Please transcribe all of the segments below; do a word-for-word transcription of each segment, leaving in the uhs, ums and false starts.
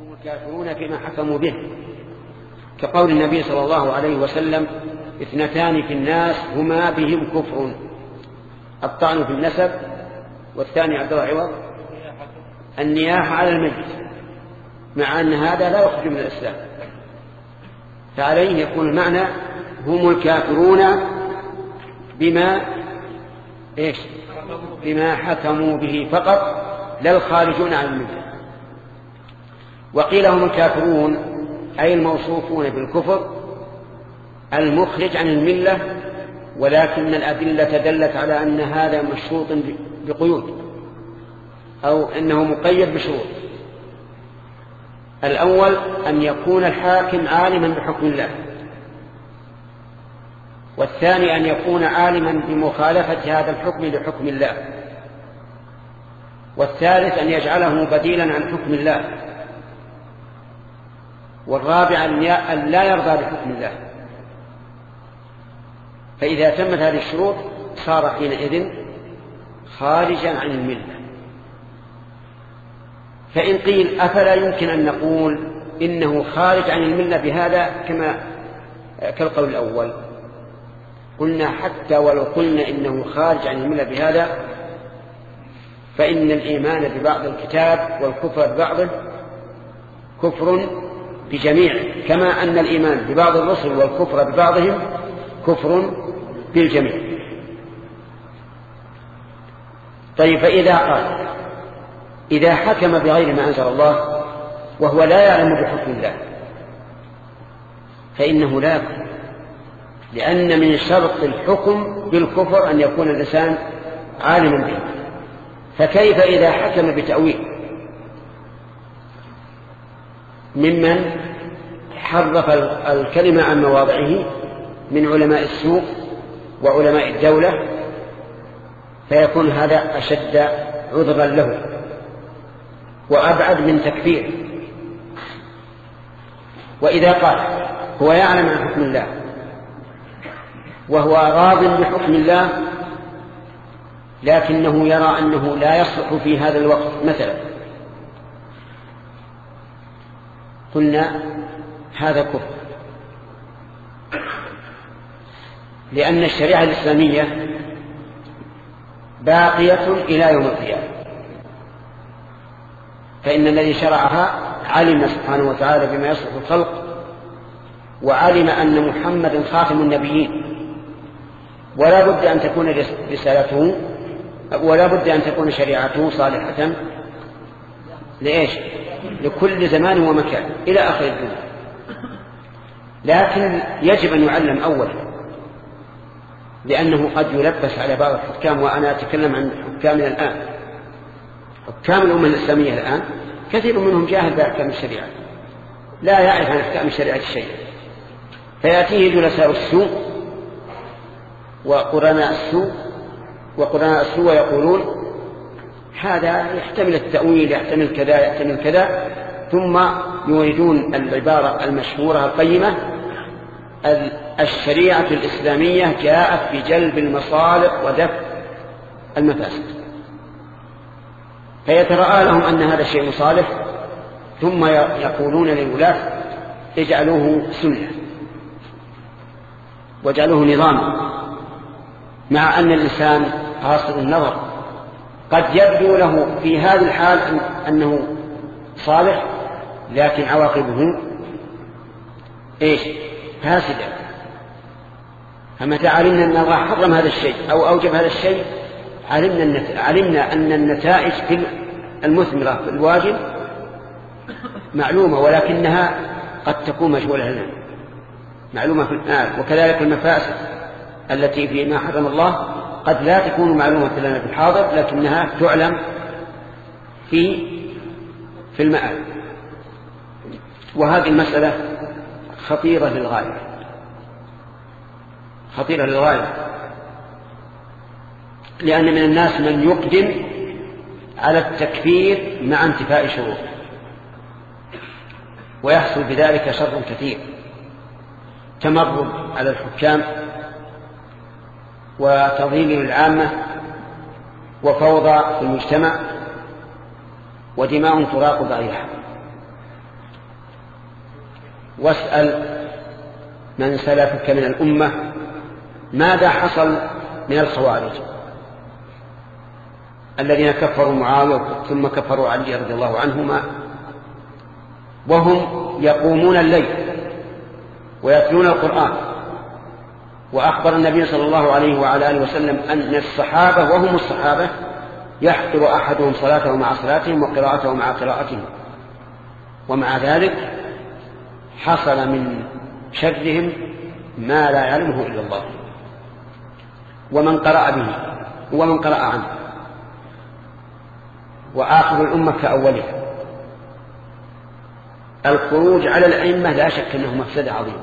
هم الكافرون فيما حكموا به، كقول النبي صلى الله عليه وسلم: اثنتان في الناس هما بهم كفر، الطعن في النسب، والثاني عبد الله عوض النياحة على الميت، مع أن هذا لا يخرج من الإسلام. فعليه يكون المعنى هم الكافرون بما إيش بما حكموا به فقط، لا الخارجون عن الملة. وقيل هم الكافرون أي الموصوفون بالكفر المخرج عن الملة، ولكن الأدلة دلت على أن هذا مشروط بقيود، أو أنه مقيد بشروط. الأول أن يكون الحاكم عالما بحكم الله، والثاني أن يكون عالما بمخالفة هذا الحكم لحكم الله، والثالث أن يجعله بديلا عن حكم الله، والرابع أن لا يرضى بحكم الله. فإذا تمت هذه الشروط صار حينئذ خارجا عن الملة. فإن قيل أفلا يمكن أن نقول إنه خارج عن الملة بهذا كما كالقول الأول؟ قلنا حتى ولو قلنا إنه خارج عن الملة بهذا، فإن الإيمان ببعض الكتاب والكفر ببعضه كفر بجميع، كما أن الإيمان ببعض الرسل والكفر ببعضهم كفر بالجميع. طيب، فإذا قال إذا حكم بغير ما أنزل الله وهو لا يعلم بحكم الله فإنه لا يكفر، لأن من شرط الحكم بالكفر أن يكون الإنسان عالما به. فكيف إذا حكم بتأويل ممن حرف الكلمة عن مواضعه من علماء السوق وعلماء الدولة، فيكون هذا أشد عذرا له وأبعد من تكفير. وإذا قال هو يعلم عن حكم الله وهو راض بحكم الله، لكنه يرى أنه لا يصلح في هذا الوقت مثلا، قلنا هذا كفر، لأن الشريعة الإسلامية باقية إلى يوم القيامة، فإن الذي شرعها علم سبحانه وتعالى بما يصلح الخلق، وعلم أن محمدا خاتم النبيين، ولا بد أن تكون رسالته ولا بد أن تكون شريعته صالحة لإيش؟ لكل زمان ومكان إلى آخر الدنيا. لكن يجب أن يعلم أولا، لأنه قد يلبس على بعض الحكام، وأنا أتكلم عن حكامنا الآن، حكام الأمة الإسلامية الآن كثير منهم جاهل بأحكام الشريعة، لا يعرف عن أحكام الشريعة شيئا، فيأتيه جلساء السوء وقرناء السوء وقرناء السوء ويقولون هذا يحتمل التأويل، يحتمل كذا، يحتمل كذا، ثم يريدون العبارة المشهورة القيمة: الشريعة الإسلامية جاءت بجلب المصالح ودفع المفاسد. فيترأى لهم أن هذا الشيء صالح، ثم يقولون للولاة اجعلوه سنة واجعلوه نظاما، مع أن الإنسان قاصر النظر قد يبدو له في هذه الحال أنه صالح، لكن عواقبه إيش؟ فاسدة. فمتى علمنا أن الله حرم هذا الشيء أو أوجب هذا الشيء علمنا, علمنا أن النتائج في المثمرة في الواجب معلومة، ولكنها قد تكون مجهولة لنا، معلومة في الآن. وكذلك المفاسد التي فيما حرم الله قد لا تكون معلومة لنا في الحاضر، لكنها تعلم في في المآل. وهذه المسألة خطيرة للغاية، خطيرة للغاية، لأن من الناس من يقدم على التكفير مع انتفاء شروط، ويحصل بذلك شر كثير: تمرد على الحكام، وتضليل العامة، وفوضى في المجتمع، ودماء تراق ضعيفة. واسأل من سلفك من الأمة ماذا حصل من الخوارج الذين كفروا معاوية ثم كفروا علي رضي الله عنهما وهم يقومون الليل ويتلون القرآن. وأخبر النبي صلى الله عليه وعلى آله وسلم أن الصحابة وهم الصحابة يحضر أحدهم صلاته مع صلاتهم وقراءته مع قراءتهم، ومع ذلك حصل من شرهم ما لا يعلمه إلا الله ومن قرأ به ومن قرأ عنه. وآخر الأمة كأولها. الخروج على الأئمة لا شك أنه مفسدة عظيمة،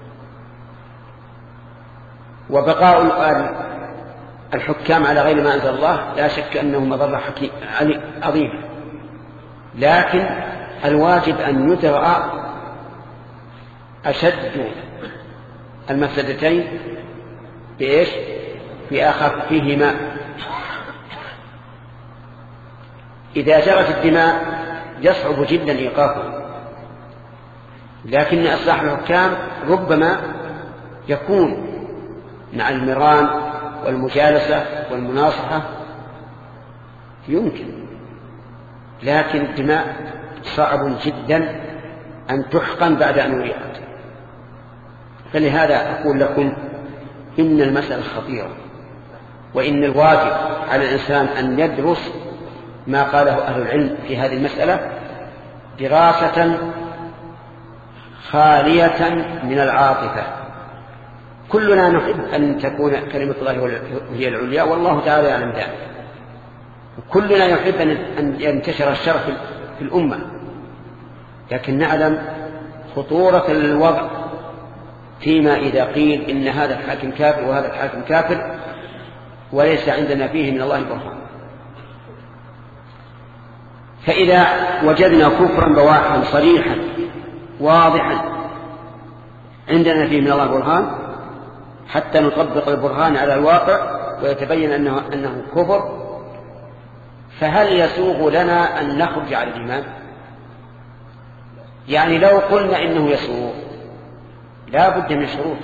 وبقاء الحكام على غير ما أنزل الله لا شك أنه مضرة عظيمة، لكن الواجب أن يدرأ أشد المفسدتين بإيش؟ بأخفهما. إذا جرت الدماء يصعب جدا إيقافه، لكن إصلاح الحكام ربما يكون مع المران والمجالسة والمناصحة يمكن، لكن الدماء صعب جدا أن تحقن بعد أن أريقت. فلهذا أقول لكم إن المسألة خطيرة، وإن الواجب على الإنسان أن يدرس ما قاله أهل العلم في هذه المسألة دراسة خالية من العاطفة. كلنا نحب أن تكون كلمة الله هي العليا، والله تعالى يعلم ذلك. كلنا يحب أن ينتشر الشر في الأمة، لكن نعلم خطورة الوضع فيما إذا قيل إن هذا الحاكم كافر وهذا الحاكم كافر وليس عندنا فيه من الله برهان. فإذا وجدنا كفرا بواحا صريحا واضحا عندنا فيه من الله برهان حتى نطبق البرهان على الواقع ويتبين أنه, أنه كفر، فهل يسوغ لنا أن نخرج على الإيمان؟ يعني لو قلنا إنه يسوغ لا بد من شروط،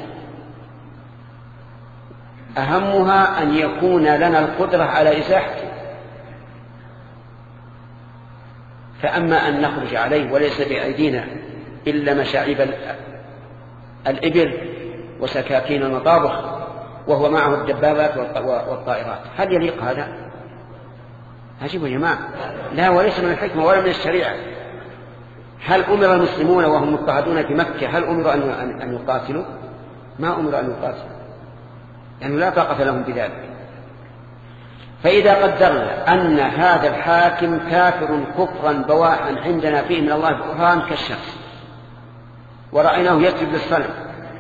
أهمها أن يكون لنا القدرة على إزاحته. فأما أن نخرج عليه وليس بأيدينا إلا مشاعب الإبل وسكاكين المطابخ وهو معه الدبابات والطائرات، هل يليق هذا؟ عجيب يا جماعة، لا، وليس من الحكمة ولا من الشريعة. هل أمر المسلمون وهم مضطهدون في مكة هل أمر أن يقاتلوا؟ ما أمر أن يقاتلوا، لأنه لا طاقة لهم بذلك. فإذا قدرنا أن هذا الحاكم كافر كفرا بواحا عندنا فيه من الله برهان كالشمس ورأيناه يسجد للصنم،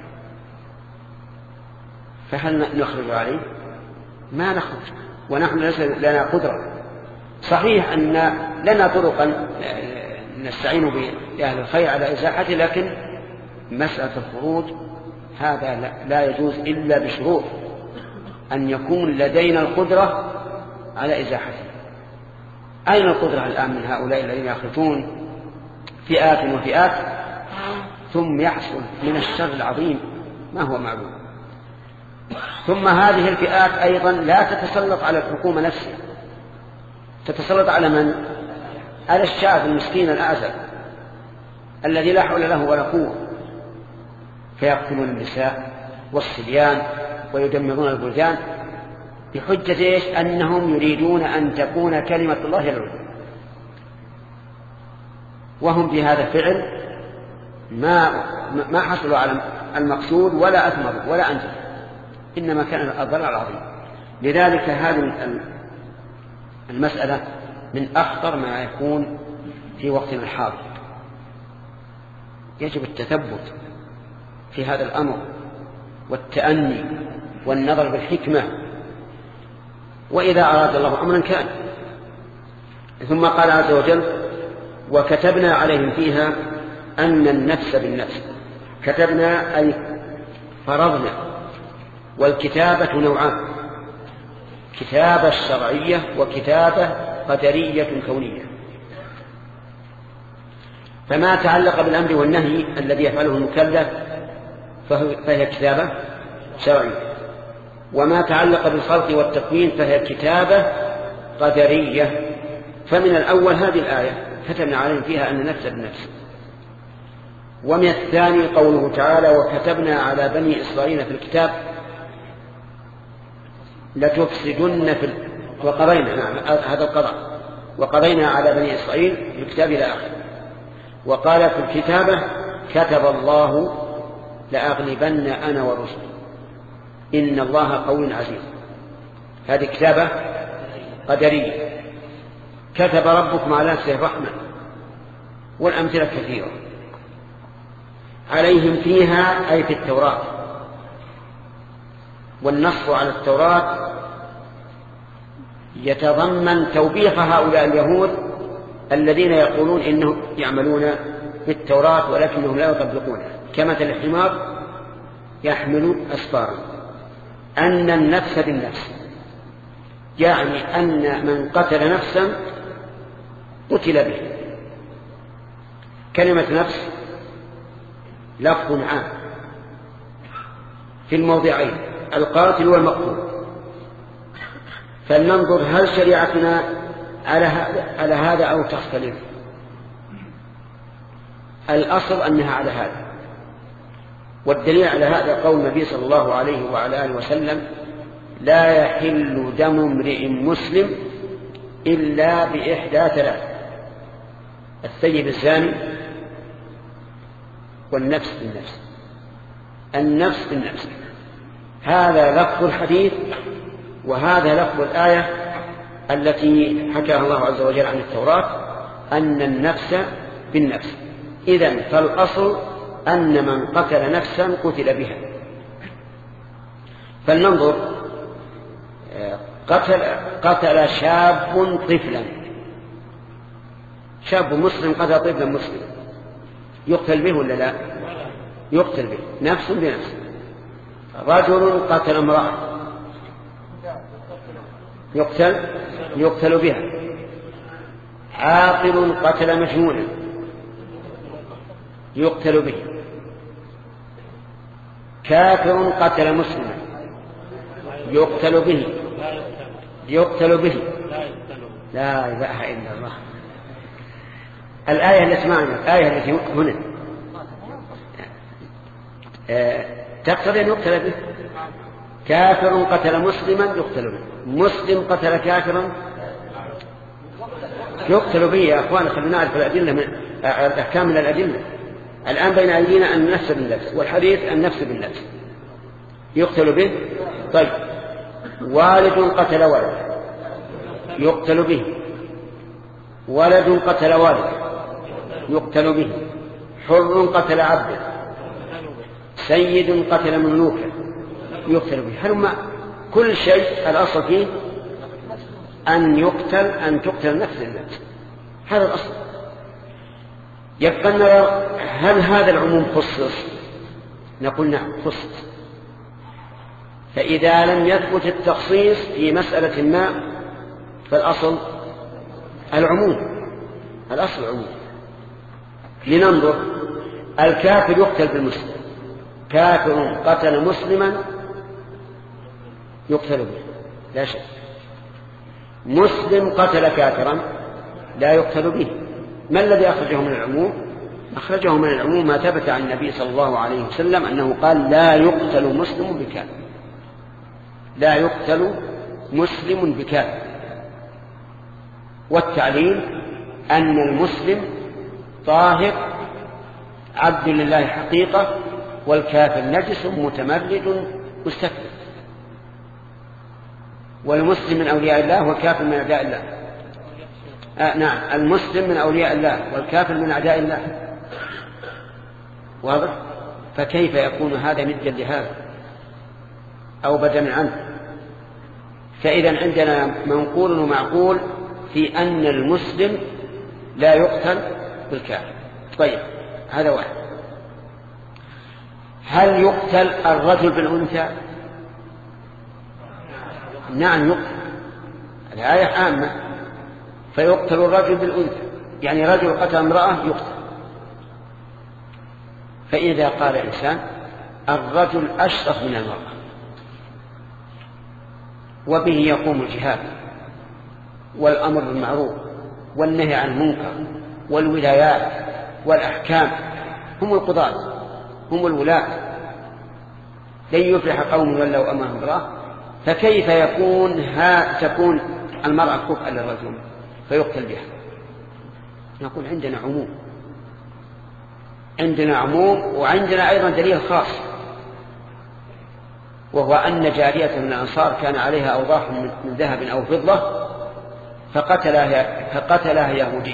فهل نخرج عليه؟ ما نخرج، ونحن ليس لنا قدرة. صحيح أن لنا طرقا نستعين بأهل الخير على إزاحته، لكن مسألة الخروج هذا لا يجوز إلا بشروط، أن يكون لدينا القدرة على إزاحته. أين القدرة الآن من هؤلاء الذين يخرجون فئات وفئات ثم يحصل من الشر العظيم ما هو معلوم؟ ثم هذه الفئات أيضا لا تتسلط على الحكومة نفسها، تتسلط على من؟ على الشعب المسكين الأعزل الذي لا حول له ولا قوة، فيقتلون النساء والصبيان ويدمرون البلدان بحجة إيش؟ أنهم يريدون أن تكون كلمة الله العليا، وهم بهذا الفعل ما ما حصلوا على المقصود ولا أثمروا ولا أنجزوا، إنما كان الضرر العظيم. لذلك هذه المسألة من أخطر ما يكون في وقتنا الحاضر. يجب التثبت في هذا الأمر والتأني والنظر بالحكمة، وإذا أراد الله أمرا كان. ثم قال عز وجل: وكتبنا عليهم فيها أن النفس بالنفس. كتبنا أي فرضنا، والكتابة نوعان: كتابة شرعية وكتابة قدرية كونية. فما تعلق بالأمر والنهي الذي يفعله المكلف فهي كتابة شرعية، وما تعلق بالخلق والتكوين فهي كتابة قدرية. فمن الأول هذه الآية كتبنا عليهم فيها أن نفس بالنفس. ومن الثاني قوله تعالى وكتبنا على بني إسرائيل في الكتاب لتفسدن في ال... وقضينا نعم هذا القضاء وقضينا على بني إسرائيل في الكتاب إلى آخره. وقال في الكتابة كتب الله لأغلبن أنا ورسلي إن الله قوي عزيز. هذه كتابة قدرية. كتب ربكم على نفسه الرحمة، والأمثلة كثيرة عليهم فيها أي في التوراة. والنص على التوراة يتضمن توبيخ هؤلاء اليهود الذين يقولون إنهم يعملون بالتوراة ولكنهم لا يطبقونها كمثل الحمار يحمل أسفارا. أن النفس بالنفس يعني أن من قتل نفسا قتل به. كلمة نفس لفظ عام في الموضعين القاتل والمقتول. فلننظر هل شريعتنا على هذا, على هذا أو تختلف. الأصل أنها على هذا، والدليل على هذا قول النبي صلى الله عليه وعلى آله وسلم لا يحل دم امرئ مسلم إلا بإحدى ثلاث: الثيب الزاني، والنفس بالنفس. النفس بالنفس هذا لفظ الحديث، وهذا لفظ الآية التي حكاها الله عز وجل عن التوراة أن النفس بالنفس. إذن فالأصل أن من قتل نفسا قتل بها. فلننظر قتل, قتل شاب طفلا، شاب مسلم قتل طفلا مسلم، يقتل به ولا لا؟ يقتل به نفس بنفس. رجل قتل امرأة يقتل يقتل بها. عاقل قتل مجنونا يقتل به. كافر قتل مسلما يقتل به يقتل به لا إله إلا الله. الآية التي معنا الآية التي هنا تقتضي أن يقتل به. كافر قتل مسلما يقتل به. مسلم قتل كافرا يقتل به. يا أخوان خلينا نعرف الأدلة من الأحكام من الأدلة. الآن بين أيدينا النفس بالنفس، والحديث النفس بالنفس يقتل به. طيب والد قتل ولد يقتل به. ولد قتل والد يقتل به. حر قتل عبدا. سيد قتل مملوكا يقتل به. هل ما كل شيء الأصل فيه أن يقتل أن تقتل نفس النفس. هذا الأصل. يبقى نرى هل هذا العموم خصص؟ نقول نعم خصص. فإذا لم يثبت التخصيص في مسألة ما فالأصل العموم. الأصل العموم. لننظر الكافر يقتل بالمسلم. كافر قتل مسلما يقتل به لا شك. مسلم قتل كافرا لا يقتل به. ما الذي أخرجه من العموم؟ أخرجه من العموم ما ثبت عن النبي صلى الله عليه وسلم أنه قال لا يقتل مسلم بكافر. لا يقتل مسلم بكافر. والتعليل أن المسلم طاهر عبد لله حقيقة، والكافر نجس متمرد مستكبر. والمسلم من أولياء الله والكافر من أعداء الله. آه نعم المسلم من أولياء الله والكافر من أعداء الله. واضح؟ فكيف يكون هذا ندا لهذا أو بدلا عنه؟ فإذا عندنا منقول ومعقول في أن المسلم لا يقتل بالكافر. طيب هذا واحد. هل يقتل الرجل بالأنثى؟ نعم يقتل. الآية عامة. فيقتل الرجل بالأنثى، يعني رجل قتل امرأة يقتل. فإذا قال إنسان الرجل أشرف من المرأة وبه يقوم الجهاد والأمر بالمعروف والنهي عن المنكر والولايات والأحكام، هم القضاة هم الولاة، لن يفلح قوم ولوا أمرهم امرأة، فكيف يكون ها تكون المرأة كفءا للرجل فيقتل بها؟ نقول عندنا عموم، عندنا عموم وعندنا أيضا دليل خاص، وهو أن جارية من الأنصار كان عليها أوضاح من ذهب أو فضة فقتلها, فقتلها يهودي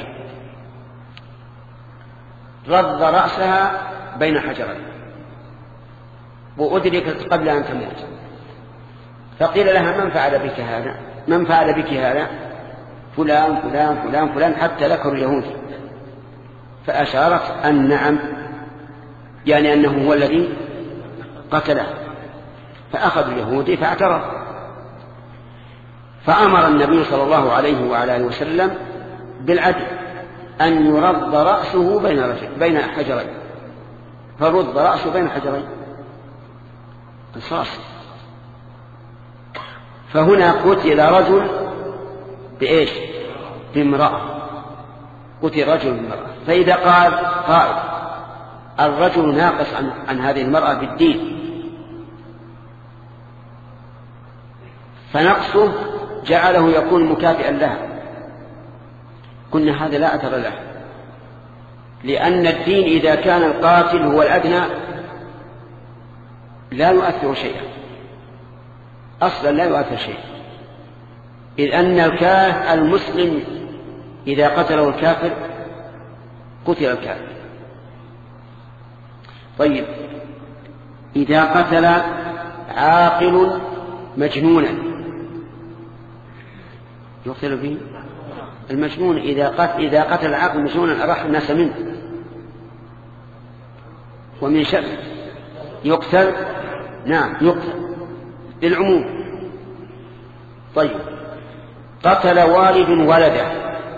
رض رأسها بين حجرين وأدركت قبل أن تموت، فقيل لها من فعل بك هذا؟ من فعل بك هذا؟ فلان فلان فلان فلان، حتى ذكر اليهودي، فأشارت أن نعم، يعني أنه هو الذي قتله، فأخذ اليهودي فاعترف، فأمر النبي صلى الله عليه وعلى آله وسلم بالعدل أن يرد رأسه بين رجل بين حجرين، فرد رأسه بين حجرين قصاص. فهنا قتل رجل بإيش؟ بامرأة، قتل رجل بامرأة. فإذا قال قائل الرجل ناقص عن, عن هذه المرأة بالدين، فنقصه جعله يكون مكافئا لها، قلنا هذا لا أثر له، لأن الدين إذا كان القاتل هو الأدنى لا يؤثر شيئا، أصلا لا يؤثر شيئا، إذ أن الكافر المسلم إذا قتله الكافر قتل الكافر. طيب إذا قتل عاقل مجنونا يقتل به؟ المجنون إذا قتل, إذا قتل العاقل مجنونا أراح الناس منه ومن شر يقتل، نعم يقتل للعموم. طيب قتل والد ولده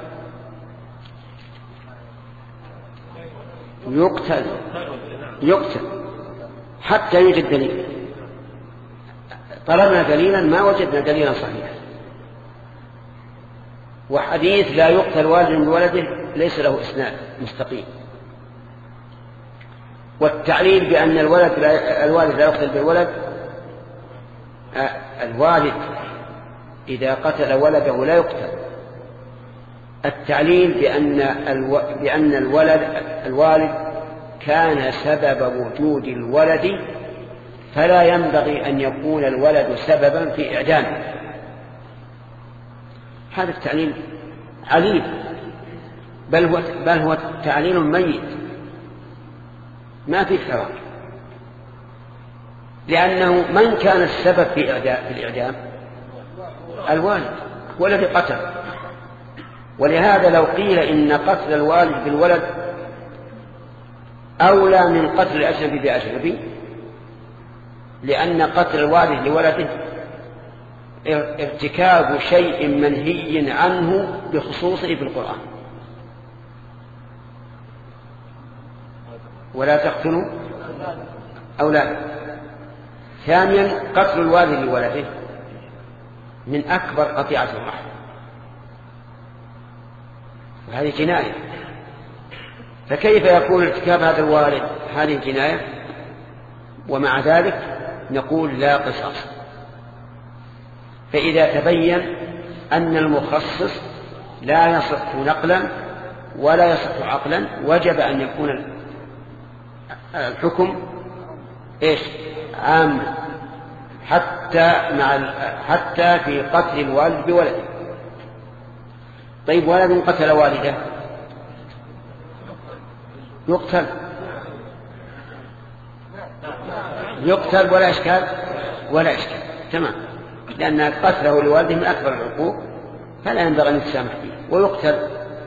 يقتل يقتل حتى يوجد دليل، طلبنا دليلا ما وجدنا دليلا صحيحا، وحديث لا يقتل والد بولده ليس له إسناد مستقيم، والتعليل بأن الولد لا الوالد لا يقتل بالولد، الوالد إذا قتل ولده لا يقتل، التعليل بأن الو... بأن الولد الوالد كان سبب وجود الولد فلا ينبغي أن يكون الولد سببا في إعدامه، هذا التعليل عليل، بل هو بل هو تعليل ميت ما في حرام، لأنه من كان السبب في الإعدام؟ الوالد هو الذي قتل. ولهذا لو قيل إن قتل الوالد بالولد أولى من قتل الأجنبي بأجنبي، لأن قتل الوالد لولده ارتكاب شيء منهي عنه بخصوصه في القرآن، ولا تقتلوا أولادكم. ثانيا قتل الوالد لولده من أكبر قطيعة الرحم، وهذه جناية، فكيف يكون ارتكاب هذا الوالد هذه الجناية ومع ذلك نقول لا قصاص؟ فإذا تبين أن المخصص لا يصح نقلا ولا يصح عقلا وجب أن يكون الحكم إيش؟ عاما حتى مع حتى في قتل الوالد بولده. طيب ولد قتل والده يقتل يقتل ولا إشكال ولا إشكال تمام، لأن قتله لوالده من أكبر العقوق فلا ينبغي أن يتسامح فيه ويقتل.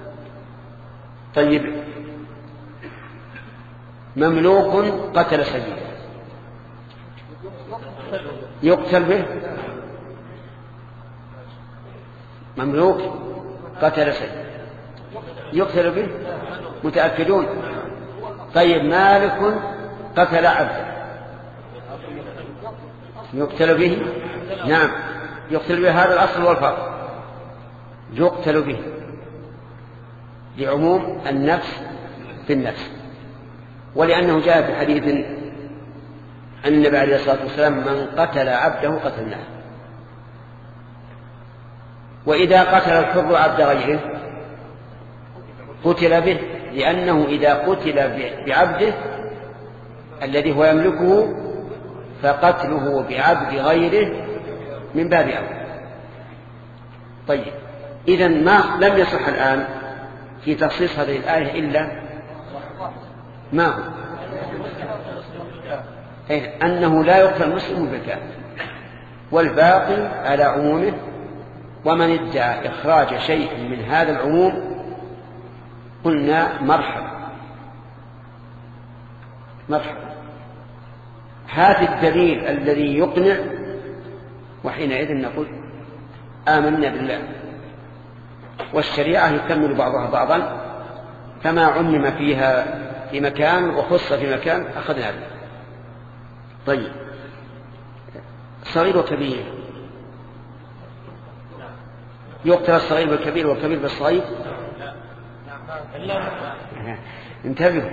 طيب مملوك قتل سيده يقتل به؟ مملوك قتل سيده يقتل به؟ متأكدون؟ طيب مالك قتل عبدا يقتل به. نعم يقتل به، هذا الأصل والفرق، يقتل به لعموم النفس بالنفس، ولأنه جاء في حديث عن النبي عليه الصلاة والسلام من قتل عبده قتلناه. وإذا قتل الحر عبد غيره قتل به، لأنه إذا قتل بعبده الذي هو يملكه فقتله بعبد غيره من باب أولى. طيب إذن ما لم يصح الآن في تخصيص هذه الآية إلا ما هو إيه؟ أنه لا يقتل مسلم بالكافر، والباقي على عمومه. ومن ادعى إخراج شيء من هذا العموم قلنا مرحبا مرحبا، هذا الدليل الذي يقنع، وحينئذ نقول آمنا بالله. والشريعة يكمل بعضها بعضا، فما عمم فيها في مكان وخص في مكان أخذنا به. طيب صغير وكبير، يقتل الصغير بالكبير والكبير بالصغير. انتبهوا،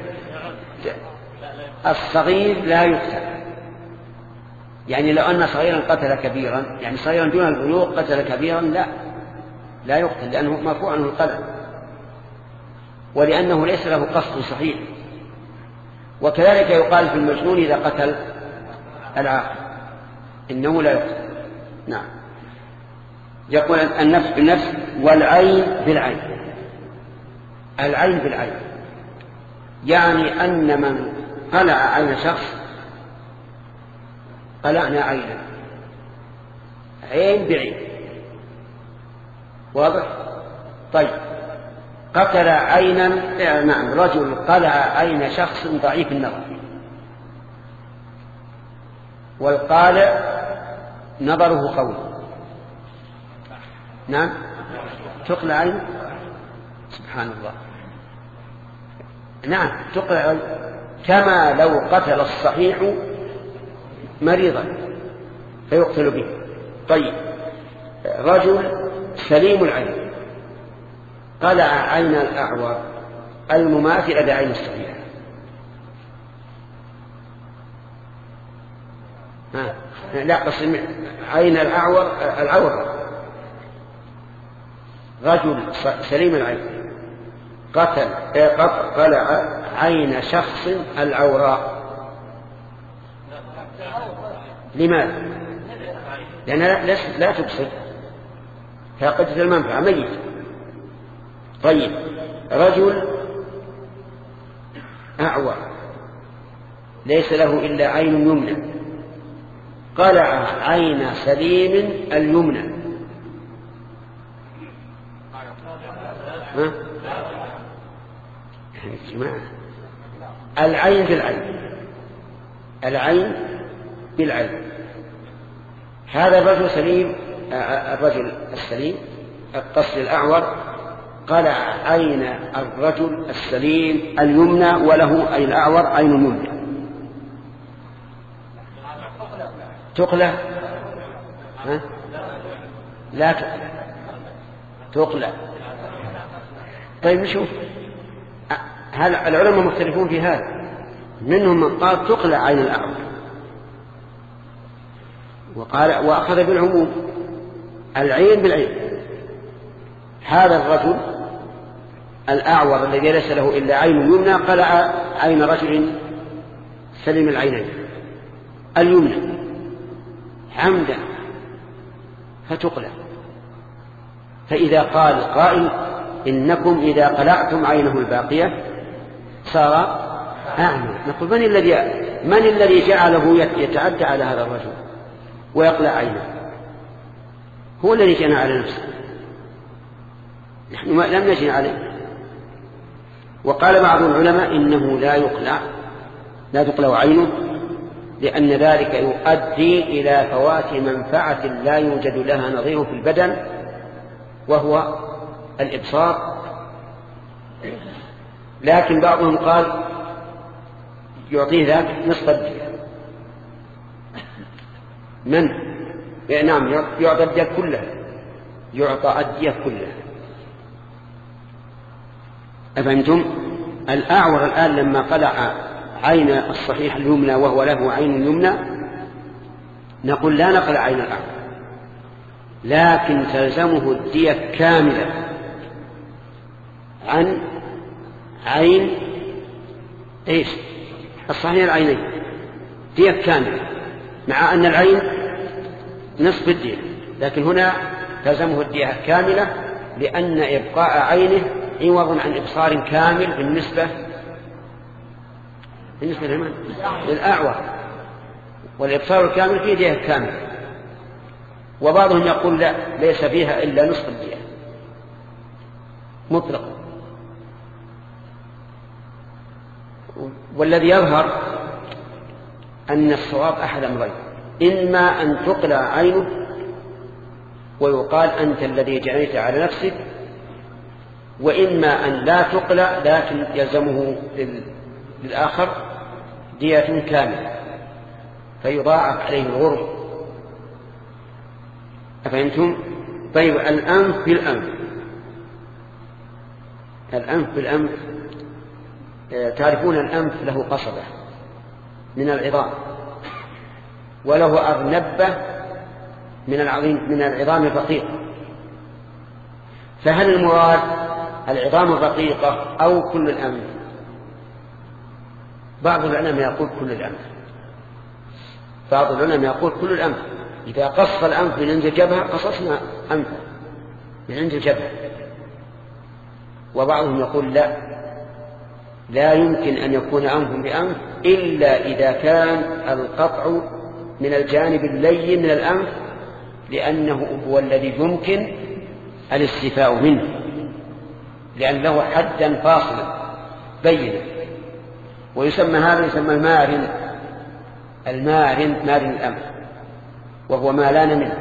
الصغير لا يقتل، يعني لو أن صغيرا قتل كبيرا، يعني صغيرا دون البلوغ قتل كبيرا، لا لا يقتل، لأنه مرفوع عنه القلم، ولأنه ليس له قصد صحيح. وكذلك يقال في المجنون إذا قتل العاقل إنه لا يقتل. نعم. يقول النفس بالنفس والعين بالعين. العين بالعين يعني أن من قلع عين شخص قلعنا عينا، عين بعين، واضح؟ طيب قتل عينا، نعم رجل قلع عين شخص ضعيف النظر، والقالع نظره قوي، نعم تقلع عين، سبحان الله، نعم تقلع عين، كما لو قتل الصحيح مريضا فيقتل به. طيب رجل سليم العين قلع عين الأعور المماثلة لعين الصحيح، لا قسم عين الأعور العورة، رجل سليم العين قتل قلع عين شخص العوراء. لماذا؟ لأنها لا تبصر، فقدت المنفعة، ميت. طيب رجل أعور ليس له إلا عين يمنى قلع عين سليم اليمنى، ها؟ يا جماعة العين بالعين، العين بالعين. هذا الرجل سليم، الرجل السليم القصر الأعور قلع عين الرجل السليم اليمنى وله أي الأعور عين يمنى، تقلع؟ ها؟ لا تقلع، تقلع. طيب نشوف، هل العلماء مختلفون في هذا؟ منهم من قال تقلع عين الأعور وقال وأخذ بالعموم العين بالعين. هذا الرجل الأعور الذي ليس له إلا عين يمنى قلع عين رجل سليم العينين اليمنى عمدا فتقلع. فإذا قال قائل إنكم إذا قلعتم عينه الباقية صار أعمى، نقول من الذي من الذي جعله يتعدى على هذا الرجل ويقلع عينه؟ هو الذي جنى على نفسه، نحن لم نجن عليه. وقال بعض العلماء إنه لا يقلع لا تقلع عينه، لأن ذلك يؤدي إلى فوات منفعة لا يوجد لها نظير في البدن وهو الإبصار. لكن بعضهم قال يعطيه ذاك نصف الدية. من؟ نعم يعطى الدية كلها، يعطى الدية كلها. أفهمتم؟ الأعور الآن لما قلع عين الصحيح اليمنى وهو له عين اليمنى نقول لا نقلع عين الأعور، لكن تلزمه الدية كاملة عن عين ايش الصحيح العينين، دية كاملة، مع أن العين نصف الدية، لكن هنا تلزمه الدية كاملة لأن إبقاء عينه عوض عن إبصار كامل بالنسبة بالنسبة لمن؟ للأعور، والإبصار الكامل فيه دية كاملة. وبعضهم يقول لا، ليس فيها إلا نصف الدية مطلقا. والذي يظهر أن الصواب أحد أمرين، إما أن تقلع عينه ويقال أنت الذي جنيت على نفسك، وإما أن لا تقلع لكن يلزمه للآخر دية كاملة فيضاعف عليه الغرم. أفهمتم؟ طيب الأنف بالأنف، الأنف بالأنف تعرفون الأنف له قصبة من العظام وله أرنبة من العظيم من العظام الرقيقة، فهل المراد العظام الرقيقة أو كل الأنف؟ بعض العلماء يقول كل الأنف، بعض العلماء يقول كل الأنف. إذا قص الأنف من عند الجبهة قصصنا أنفه من عند الجبهة. وبعضهم يقول لا، لا يمكن أن يكون أنف بأنف إلا إذا كان القطع من الجانب اللين من الأنف، لأنه هو الذي يمكن الاستيفاء منه، لأن له حدا فاصلا بينا. ويسمى هذا يسمى المارن، المارن مارن الأنف، وهو ما لان منه.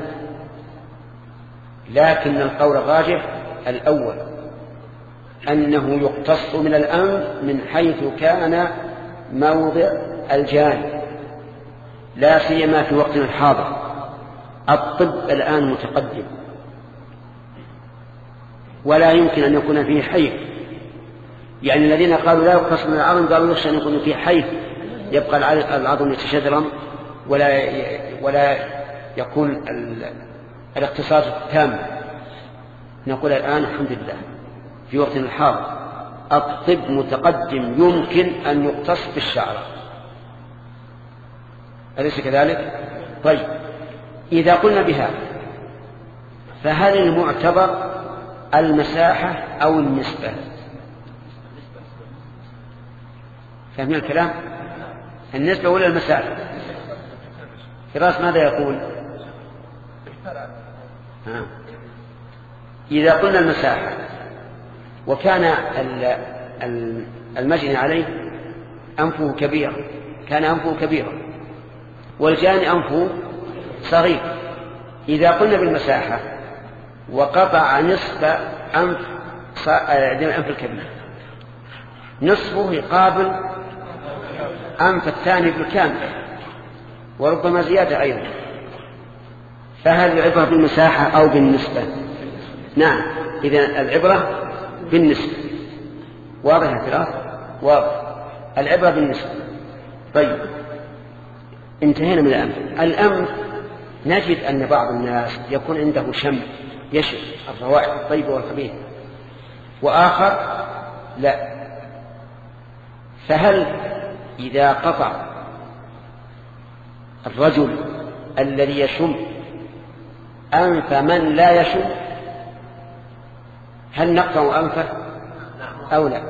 لكن القول الراجح الأول، أنه يقتص من الأنف من حيث كان موضع الجانب، لا سيما في وقتنا الحاضر. الطب الآن متقدم ولا يمكن أن يكون فيه حيف، يعني الذين قالوا لا يقتص من العظم قالوا يخشى أن يكون فيه حيف يبقى العظم يتشذرا ولا ولا يكون الاقتصاص التام. نقول الآن الحمد لله في وقتنا الحاضر الطب متقدم، يمكن أن يقتص بالشعر، أليس كذلك؟ طيب إذا قلنا بهذا فهل المعتبر المساحة أو النسبة؟ فهمنا الكلام؟ النسبة ولا المساحة؟ فراس ماذا يقول؟ ها. إذا قلنا المساحة وكان المجني عليه أنفه كبير، كان أنفه كبيرا والجاني أنفه صغير، إذا قلنا بالمساحة وقطع نصف أنف أنف الكبير، نصفه يقابل أنف الثاني بالكامل وربما زيادة أيضا، فهل العبرة بالمساحة أو بالنسبة؟ نعم، إذن العبرة بالنسبة. واضح يا فراس؟ واضح، العبرة بالنسبة. طيب انتهينا من الأنف. الأنف نجد أن بعض الناس يكون عنده شم يشم الروائح الطيبة والخبيثة، وآخر لا، فهل إذا قطع الرجل الذي يشم أنف من لا يشم هل نقطع أنفه أو لا؟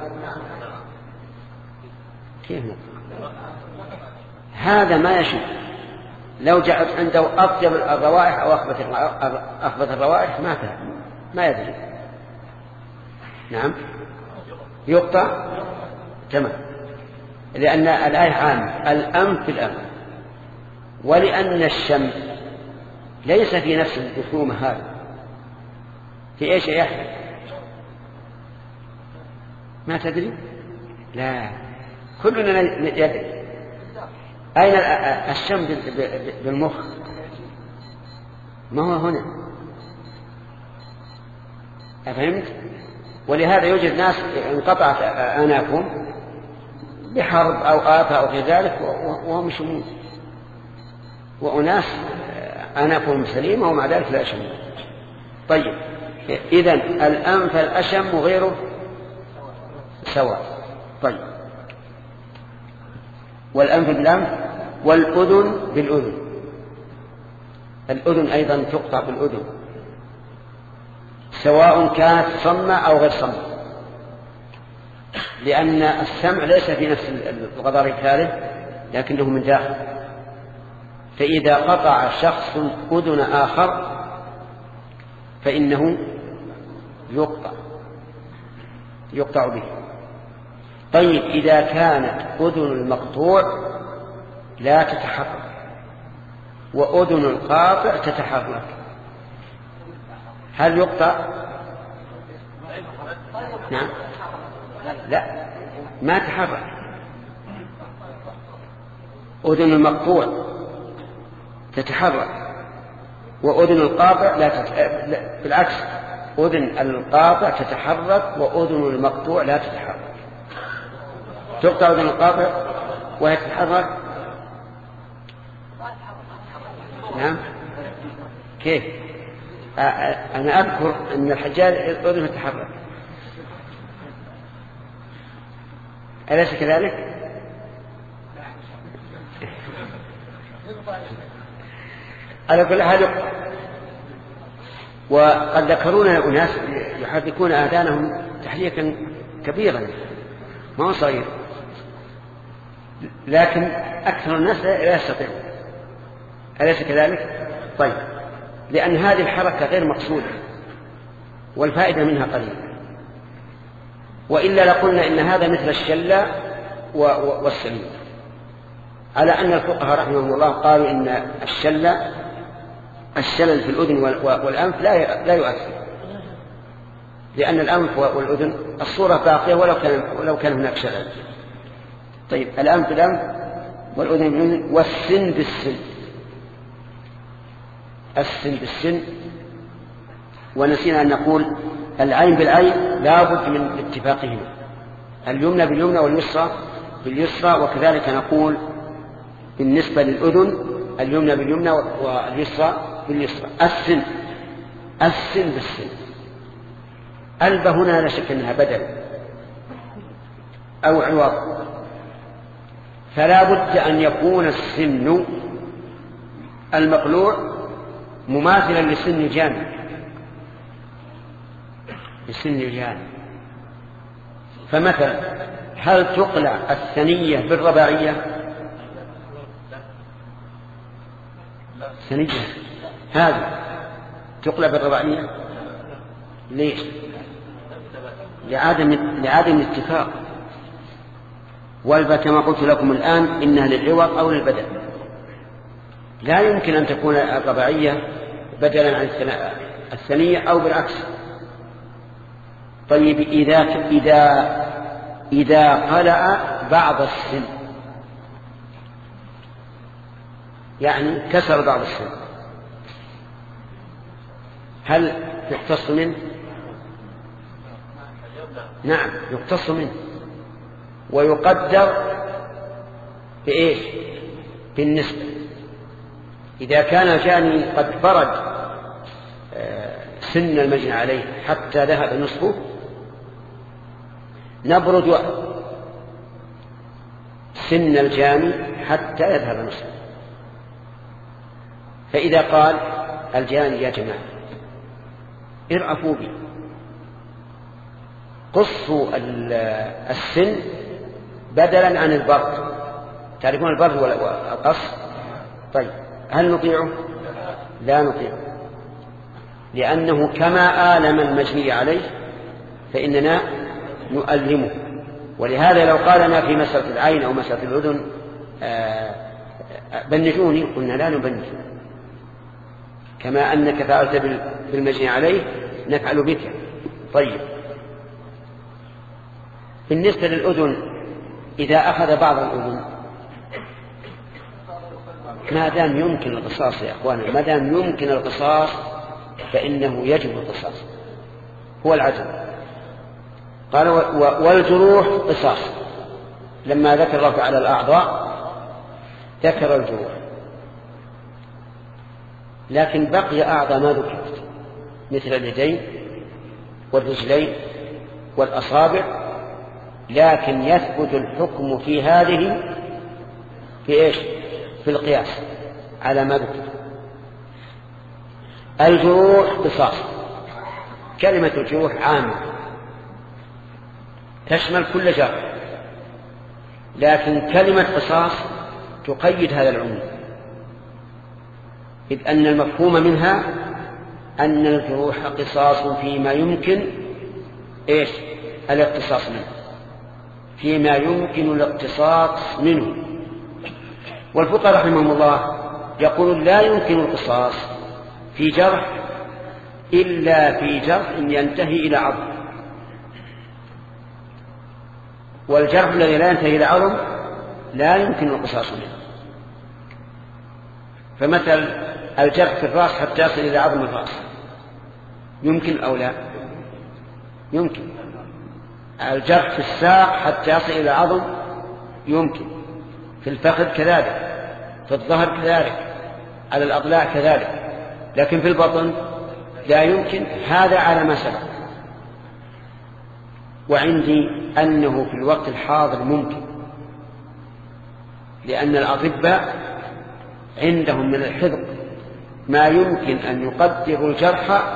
كيف نقطع؟ هذا ما يشم، لو جعلت عنده أطيب الروائح أو أخبث الروائح ما ما يدري. نعم يقطع، تمام، لأن الآية عامة الأنف في الأنف، ولأن الشم ليس في نفس الجسوم هذا، في إيش يا أحمد؟ ما تدري؟ لا، كلنا يدري أين الشم بالمخ؟ ما هو هنا. أفهمت؟ ولهذا يوجد ناس انقطعت آنافهم بحرب أو آفة أو غير ذلك وهم يشمون، وأناس آنافهم سليمة ومع ذلك لا يشمون. طيب، إذن الأنف الأشم وغيره سواء. طيب، والأنف بالأنف والأذن بالأذن. الأذن أيضا تقطع بالأذن سواء كانت صمة أو غير صمة، لأن السمع ليس في نفس الغضار الخارج لكنه من داخل. فإذا قطع شخص أذن آخر فإنه يقطع يقطع به. طيب، إذا كانت أذن المقطوع لا تتحرك وأذن القاطع تتحرك هل يقطع؟ نعم، لا، ما تحرك. أذن المقطوع تتحرك وأذن القاطع لا تتحرك. بالعكس، أذن القاطع تتحرك وأذن المقطوع لا تتحرك. تقطع أذن القاطع وهي تتحرك. نعم، كيف؟ أنا أذكر أن الحجاج أذنه تتحرك، أليس كذلك؟ على كل حال، وقد ذكرونا أناس يحركون آذانهم تحريكا كبيرا ما هو صغير، لكن أكثر الناس لا يستطيع، أليس كذلك؟ طيب، لأن هذه الحركة غير مقصودة والفائدة منها قليلة، وإلا لقلنا إن هذا مثل الشلة والسليم، على أن الفقهاء رحمهم الله قالوا إن الشلة الشلل في الأذن والأنف لا يؤثر، لأن الأنف والأذن الصورة باقية ولو كان ولو كان هناك شلل. طيب، الأنف بالأنف والأذن بالأذن والسن بالسن. السن بالسن، ونسينا أن نقول العين بالعين لا بد من اتفاقهما، اليمنى باليمنى واليسرى باليسرى، وكذلك نقول بالنسبة للأذن اليمنى باليمنى واليسرى باليسرى. السن السن بالسن. البه هنا لا شك أنها بدل أو عوض، فلا بد أن يكون السن المقلوع مماثلا لسن الجانب لسن الجانب. فمثلا هل تقلع الثنية بالرباعية؟ ثنية هذا تقلع بالرباعية ليش؟ لعدم لعدم الاتفاق. والبا كما قلت لكم الآن إنها للعوض أو للبدل، لا يمكن أن تكون الرباعية بدلا عن الثنية أو بالعكس. طيب، إذا إذا إذا قلع بعض السن، يعني كسر بعض السن، هل يقتص منه؟ نعم، يقتص منه ويقدر بإيش؟ بالنسبة. إذا كان الجاني قد برد سن المجني عليه حتى ذهب نصفه، نبرد سن الجاني حتى يذهب نصفه. فإذا قال الجاني يا جماعة ارأفوا بي، قصوا السن بدلا عن البرد. تعرفون البرد والقص؟ طيب، هل نطيعه؟ لا نطيعه، لأنه كما آلم المجني عليه فإننا نؤلمه. ولهذا لو قالنا في مسألة العين أو مسألة الأذن بنجوني، قلنا لا نبنج، كما أنك فعلت بالمجني عليه نفعل بك. طيب، بالنسبة للأذن إذا أخذ بعض الأذن ما دام يمكن القصاص يا أخوانا، ما دام يمكن القصاص فإنه يجب القصاص، هو العدل. قال والجروح قصاص. لما ذكر الله على الأعضاء ذكر الجروح، لكن بقي أعضاء ما ذكرت مثل اليدين والرجلين والأصابع، لكن يثبت الحكم في هذه في إيش؟ في القياس على ما ذكر. الجروح قصاص. كلمة الجروح عامة تشمل كل جرح، لكن كلمة قصاص تقيد هذا العموم، إذ أن المفهوم منها أن الجروح قصاص فيما يمكن إيش؟ الاقتصاص منه، فيما يمكن الاقتصاص منه. والفقهاء رحمهم الله يقول لا يمكن القصاص في جرح إلا في جرح ينتهي إلى عظم، والجرح الذي لا ينتهي إلى عظم لا يمكن القصاص منه. فمثل الجرح في الرأس حتى يصل إلى عظم الرأس يمكن أو لا؟ يمكن. الجرح في الساق حتى يصل إلى عظم يمكن، في الفخذ كذلك، في الظهر كذلك، على الأضلاع كذلك، لكن في البطن لا يمكن. هذا على ما سبق. وعندي أنه في الوقت الحاضر ممكن، لأن الأطباء عندهم من الحذق ما يمكن أن يقدروا الجرح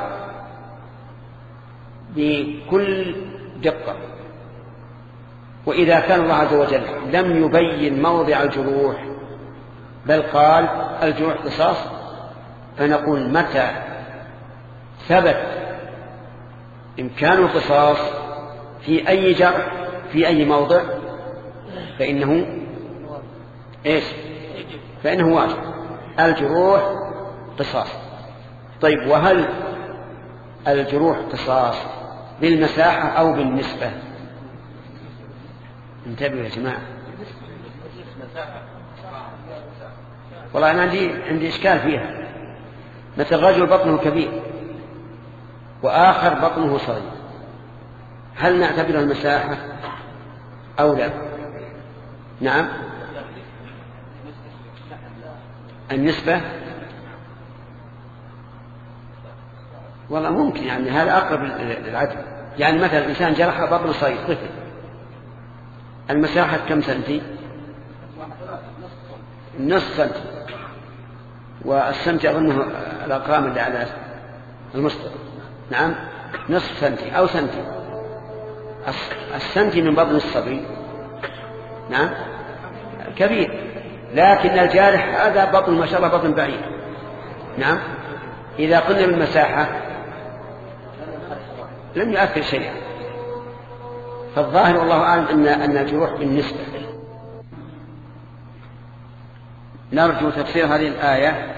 بكل دقة. وإذا كان الله عز وجل لم يبين موضع الجروح بل قال الجروح قصاص، فنقول متى ثبت إمكان القصاص في أي جرح في أي موضع فإنه إيش؟ فإنه واجب. الجروح قصاص. طيب، وهل الجروح قصاص بالمساحة أو بالنسبة؟ انتبهوا يا جماعة. والله أنا عندي عندي إشكال فيها. مثل رجل بطنه كبير وآخر بطنه صغير، هل نعتبر المساحة أو لا؟ نعم، النسبة. والله ممكن، يعني هذا أقرب للعدل. يعني مثلا الإنسان جرح بطن صغير طفل، المساحة كم سنتي؟ نصف سنتي، والسنتي أظنه الأرقام اللي على المسطر. نعم، نصف سنتي أو سنتي. السنتي من بطن الصبي نعم كبير، لكن الجارح هذا بطن ما شاء الله بطن بعيد. نعم، إذا قلنا بالمساحة لم يؤثر شيئا. فالظاهر والله أعلم أن أن الجروح بالنسبة. نرجو تفسير هذه الآية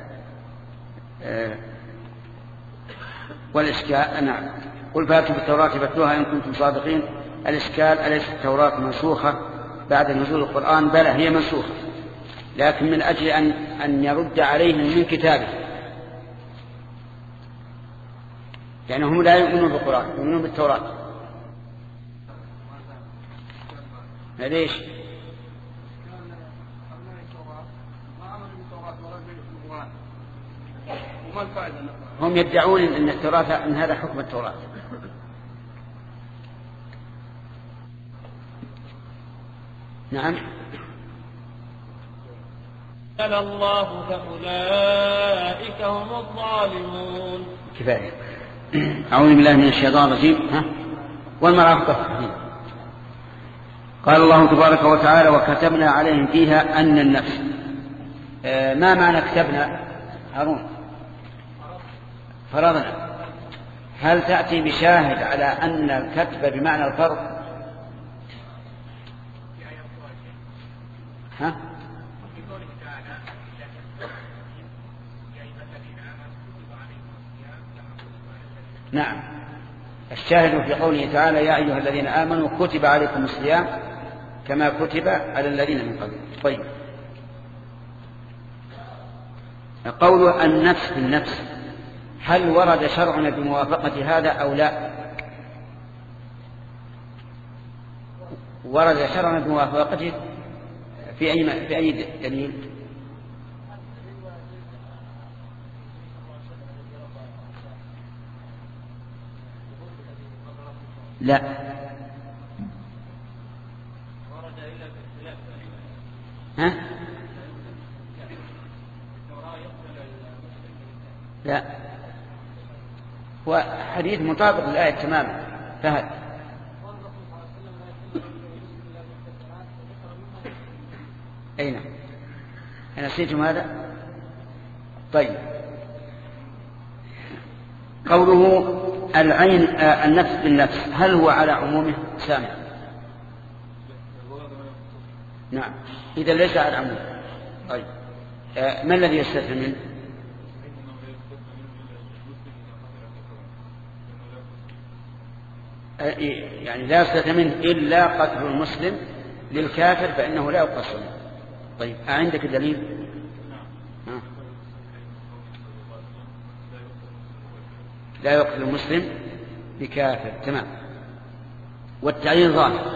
والإشكال. نعم، قل فاتوا بالتوراة فاتلوها إن كنتم صادقين. الإشكال: أليست التوراة منسوخة بعد نزول القرآن؟ بلى، هي منسوخة، لكن من أجل أن أن يرد عليهم من كتابه، لأنهم يعني لا يؤمنون بالقرآن، يؤمنون بالتوراة. ليش؟ هم يدعون أن التوراة أن هذا حكم التوراة. نعم. قال الله فأولئك هم الظالمون. كفاية. أعوذ بالله من الشيطان الرجيم. ها؟ والمرافقة. قال الله تبارك وتعالى: وكتبنا عليهم فيها أن النفس. آه ما معنى كتبنا هارون؟ فرضنا. هل تأتي بشاهد على أن الكتب بمعنى الفرض؟ ها؟ نعم، الشاهد في قوله تعالى: يا أيها الذين آمنوا كتب عليكم الصيام كما كتب على الذين من قبلكم. طيب، قول النفس بالنفس هل ورد شرعنا بموافقة هذا أو لا؟ ورد شرعنا بموافقته في أي في أي دليل؟ لا. ها؟ لا، هو حديث مطابق للآية تماما. فهد أين أنا نسيتم هذا؟ طيب، قوله العين النفس بالنفس هل هو على عمومه؟ سامع. نعم، إذا ليس على عمومه. طيب، ما الذي يستثنى منه؟ يعني لا يستثنى منه إلا قتل المسلم للكافر فإنه لا يقص منه. طيب، عندك دليل؟ ها. لا يقتل المسلم بكافر، تمام. والتعيين ظاهر.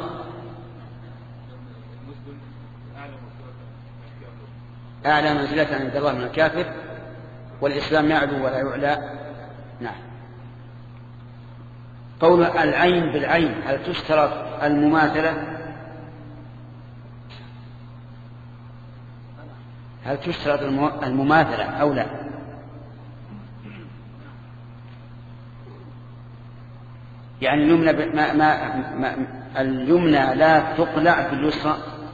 أعلى منزلة عند الله من الكافر، والإسلام يعلو ولا يعلى. نعم. قول العين بالعين هل تشترط المماثلة؟ هل تشترط المماثلة أو لا؟ يعني اليمنى ما ما ما اليمنى لا تقلع في اليسرى.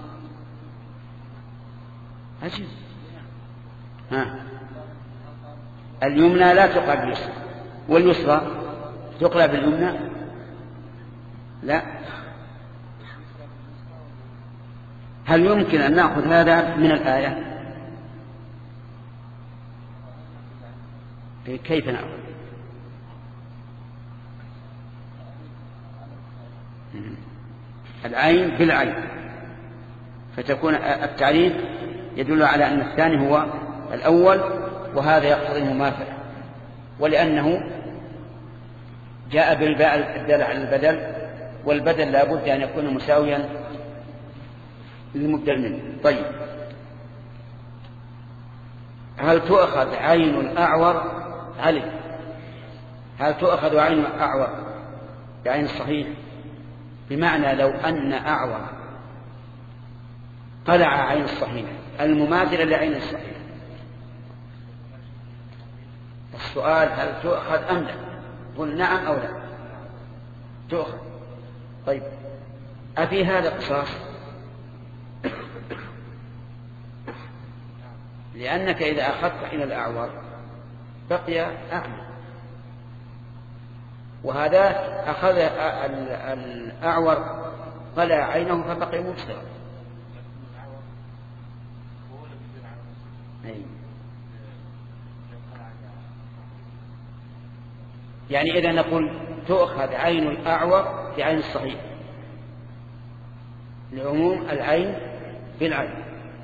عجيب. ها، اليمنى لا تقلع باليسرى واليسرى تقلع باليمنى؟ لا. هل يمكن أن نأخذ هذا من الآية؟ كيف نأخذ؟ العين بالعين، فتكون التعريف يدل على أن الثاني هو الأول، وهذا يقتضي المماثلة، ولأنه جاء بالباء الدالة على البدل، والبدل لا بد أن يكون مساويا للمبدل منه. طيب، هل تؤخذ عين الأعور؟ علي، هل تؤخذ عين الأعور بعين الصحيح؟ بمعنى لو أن أعور قلع عين الصحيح المماثلة لعين الصحيح، السؤال هل تؤخذ أم لا؟ قل نعم أو لا تؤخذ. طيب، أفي هذا قصاص؟ لأنك إذا أخذت عين الأعور بقي أعمى، وهذا أخذ الأعور قلع عينه فبقي مبصرا. يعني إذا نقول تؤخذ عين الأعور بعين الصحيح لعموم العين بالعين.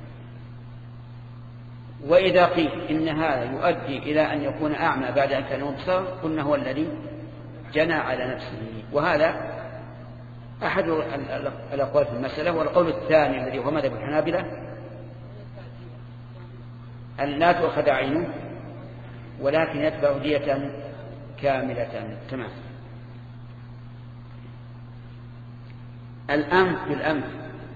وإذا قيل إن هذا يؤدي إلى أن يكون أعمى بعد أن كان مبصرا قلنا هو الذي جنى على نفسه، وهذا أحد الأقوال في المسألة. والقول الثاني الذي هو مذهب الحنابلة أن لا تؤخذ عينه ولكن يتبع دية كاملة. تمام. الأنف بالأنف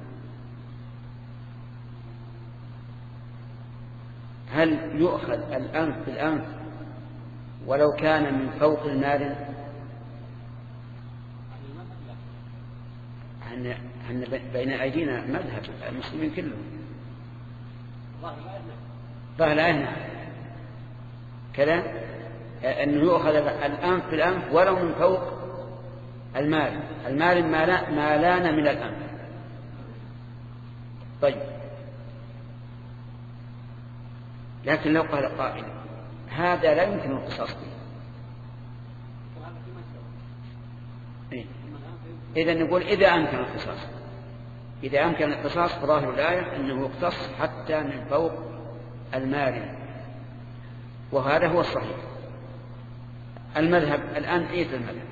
هل يؤخذ الأنف بالأنف ولو كان من فوق المال؟ أن بين أيدينا مذهب المسلمين كلهم ظاهر الآية كذا، أنه يؤخذ الأنف بالأنف ولو من فوق المال، المال ما لان من الأنف. طيب، لكن لو قال قائل هذا لا يمكن القصاص به، إيه؟ إذا نقول إذا أمكن القصاص، إذا أمكن القصاص فظاهر الآية أنه يقتص حتى من فوق المال، وهذا هو الصحيح. المذهب الآن إيه المذهب؟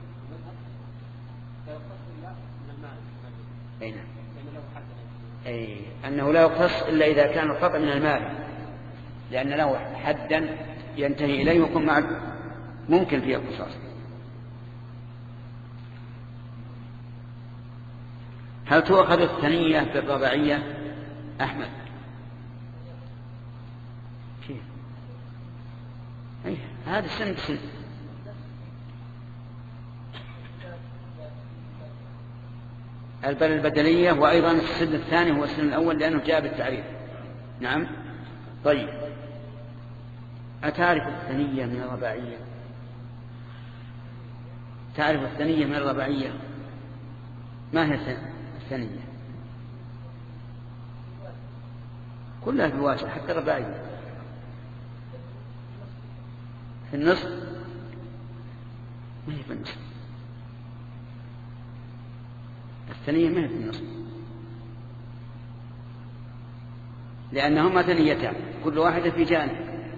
أي نعم. أي أنه لا يقتص إلا إذا كان القطع من المال، لأن له حدا ينتهي إليه ويكون مع ممكن فيه القصاص. هل تؤخذ الثنية بالرباعية؟ أحمد كيف؟ أي هذا سن بسن. البل البدلية، وأيضا السن الثاني هو السن الأول لأنه جاء بالتعريف. نعم. طيب، أتعرف الثنية من الرباعية؟ تعرف الثنية من الرباعية؟ ما هي الثنية؟ كلها في الواجب حتى الرباعية في النصف. ما هي في النصف، الثنية ما هي في النصف، لأنهما ثنيتان كل واحدة في جانب.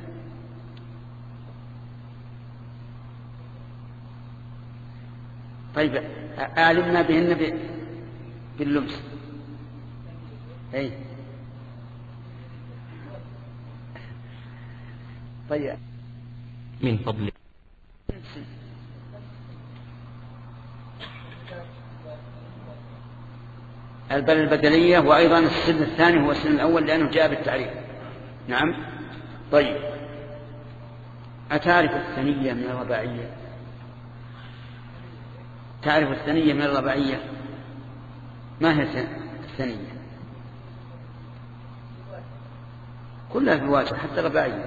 طيب، أعلمنا بهن باللمس. أي طيب، من فضلك. البل البدلية، وأيضا السن الثاني هو السن الأول لأنه جاء بالتعريف. نعم. طيب، أتعرف الثنية من الرباعية؟ تعرف الثنية من الرباعية؟ ما هي الثنية؟ كلها في الواجب حتى الرباعية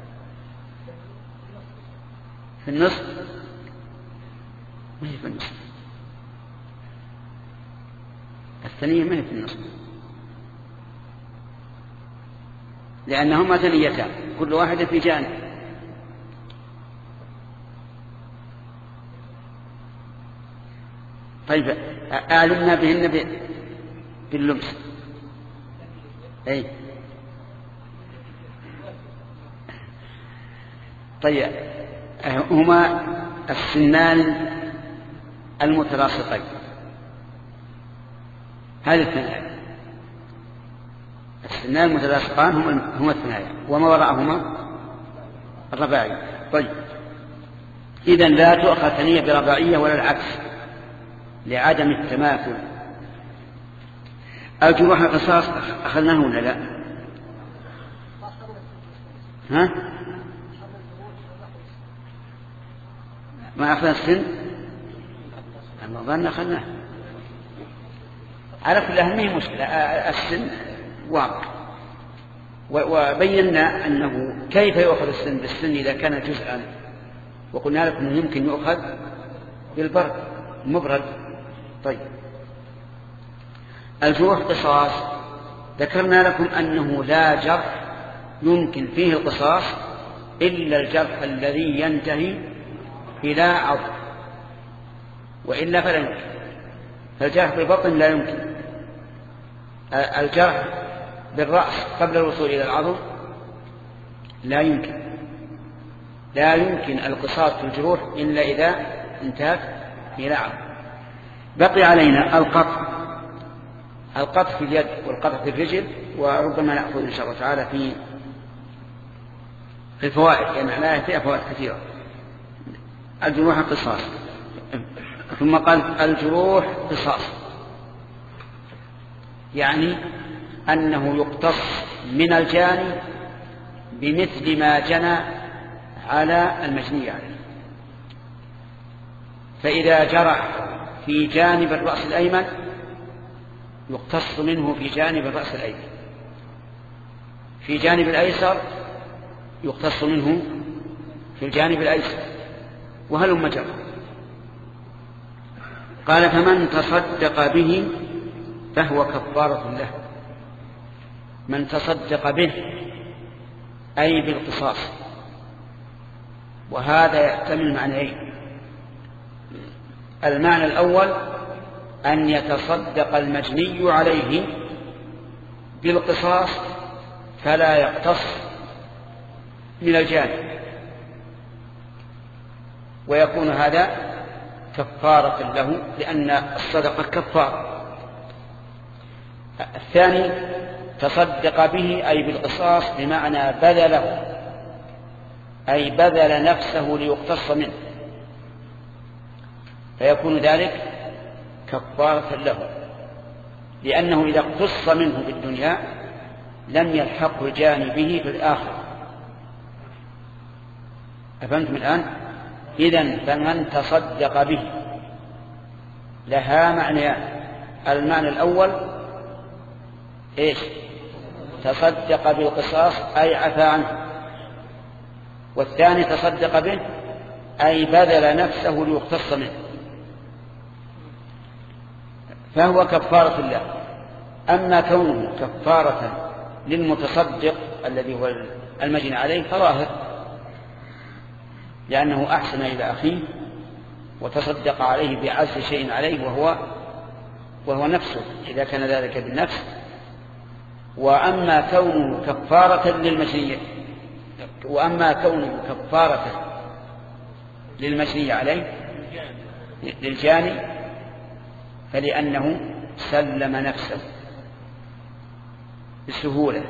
في النصف. ما هي في النصف، الثنية ما هي في النصف، لأنهما ثنيتان كل واحدة في جانب. طيب، أعلمنا بهن باللمس. أي طيب، هما السنان المتلاصقين، هذه الثنايا. السنان المتلاصقان هما الثنايا، وما وراءهما الرباعي. طيب، إذن لا تؤخذ ثنية برباعية ولا العكس لعدم التماثل. الجروح القصاص أخذناه ولا لا؟ ها؟ ما أخذ السن؟ أما ظن أخذناه. على كل أهمية مشكلة السن واقع، وبينا أنه كيف يؤخذ السن بالسن إذا كان جزءا، وقلنا لكم أنه يمكن يؤخذ بالبرد مبرد. طيب، الجروح قصاص، ذكرنا لكم أنه لا جرح يمكن فيه القصاص إلا الجرح الذي ينتهي إلى عضل، وإلا فلا يمكن. فالجرح بالبطن لا يمكن، الجرح بالرأس قبل الوصول إلى العضل لا يمكن. لا يمكن القصاص في الجروح إلا إذا انتهت إلى عضل. بقي علينا القطع، القطع في اليد والقطع في الرجل، وربما نأخذ إن شاء الله تعالى في في الفوائد، لأن يعني لا فيها فوائد كثيرة. الجروح قصاص، ثم قال الجروح قصاص، يعني أنه يقتص من الجاني بمثل ما جنى على المجني عليه. فإذا جرح في جانب الرأس الأيمن يقتص منه في جانب الرأس الأيمن، في جانب الأيسر يقتص منه في الجانب الأيسر، وهلم جرى. قال فمن تصدق به فهو كفارة له. من تصدق به أي بالقصاص، وهذا يحتمل معنيين. المعنى الأول أن يتصدق المجني عليه بالقصاص فلا يقتص من الجاني، ويكون هذا كفارة له لأن الصدقة كفارة. الثاني تصدق به أي بالقصاص بمعنى بذله، أي بذل نفسه ليقتص منه، فيكون ذلك كفارة له، لأنه إذا اقتص منه في الدنيا لم يلحق بجانبه في الآخرة. أفهمتم الآن؟ إذن فمن تصدق به لها معنيان. المعنى الأول إيش؟ تصدق بالقصاص أي عفى عنه، والثاني تصدق به أي بذل نفسه ليقتص منه، فهو كفارة له. أما كونه كفارة للمتصدق الذي هو المجني عليه فظاهر، لأنه أحسن إلى أخيه وتصدق عليه بعز شيء عليه وهو وهو نفسه إذا كان ذلك بالنفس. وأما كونه كفارة للمجني وأما كونه كفارة للمجني عليه للجاني فلأنه سلم نفسه بسهولة،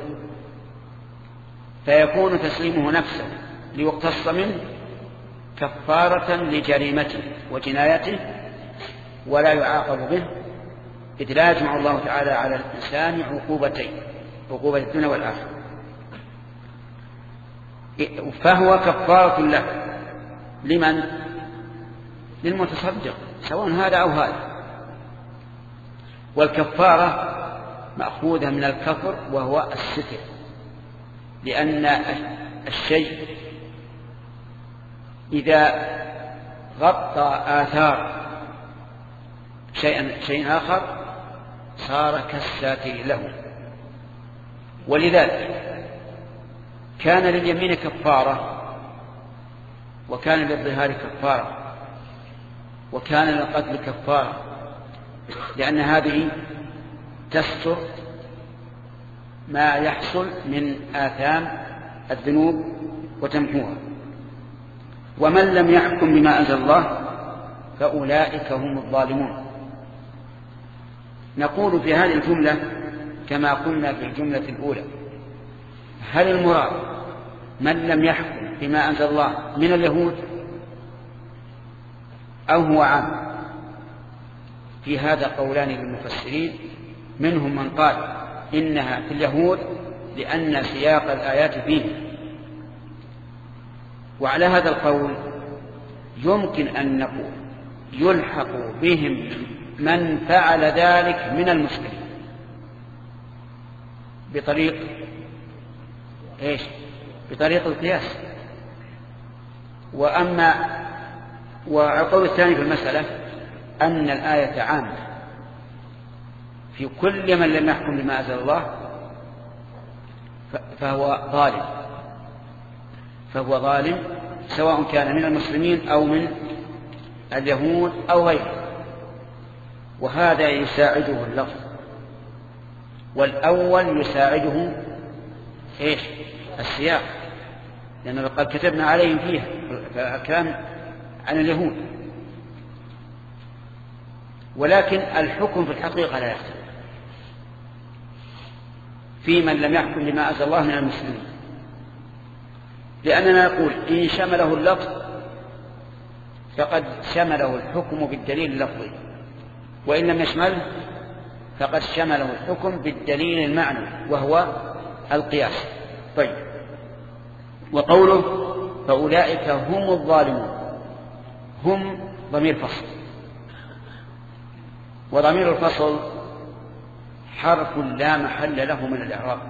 فيكون تسليمه نفسه ليقتص منه كفارة لجريمته وجنايته، ولا يعاقب به، إذ لا يجمع الله تعالى على الإنسان عقوبتين، عقوبة الدنيا والآخرة. فهو كفارة له لمن؟ للمتصدق سواء هذا أو هذا. والكفارة مأخوذة من الكفر وهو الستر، لأن الشيء إذا غطى آثار شيئا شيء آخر صار كالساتر له. ولذلك كان لليمين كفارة، وكان للظهار كفارة، وكان للقتل كفارة، لأن هذه تستر ما يحصل من آثام الذنوب وتمحوها. ومن لم يحكم بما أنزل الله فأولئك هم الظالمون. نقول في هذه الجملة كما قلنا في الجملة الأولى: هل المراد من لم يحكم بما أنزل الله من اليهود أو هو عام؟ في هذا قولان للمفسرين، منهم من قال إنها في اليهود لأن سياق الآيات فيه، وعلى هذا القول يمكن أن نقول يلحق بهم من فعل ذلك من المسلمين بطريق إيش؟ بطريق القياس. وأما والقول الثاني في المسألة أن الآية عامة في كل من لم يحكم بما أنزل الله فهو ظالم، فهو ظالم سواء كان من المسلمين أو من اليهود أو غيره. وهذا يساعده اللفظ، والأول يساعده إيش؟ السياق، لأنه قد كتبنا عليهم فيها كلام عن اليهود. ولكن الحكم في الحقيقة لا يختلف في من لم يحكم بما أنزل الله من المسلمين، لأننا نقول إن شمله اللفظ فقد شمله الحكم بالدليل اللفظي، وإن لم يشمله فقد شمله الحكم بالدليل المعنوي وهو القياس. طيب، وقوله فأولئك هم الظالمون، هم ضمير فصل، وضمير الفصل حرف لا محل له من الإعراب،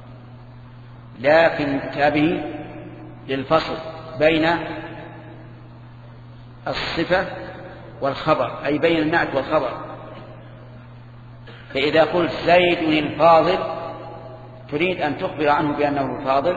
لكن كتابه للفصل بين الصفة والخبر، أي بين النعت والخبر. فإذا قلت زيد الفاضل تريد أن تخبر عنه بأنه الفاضل،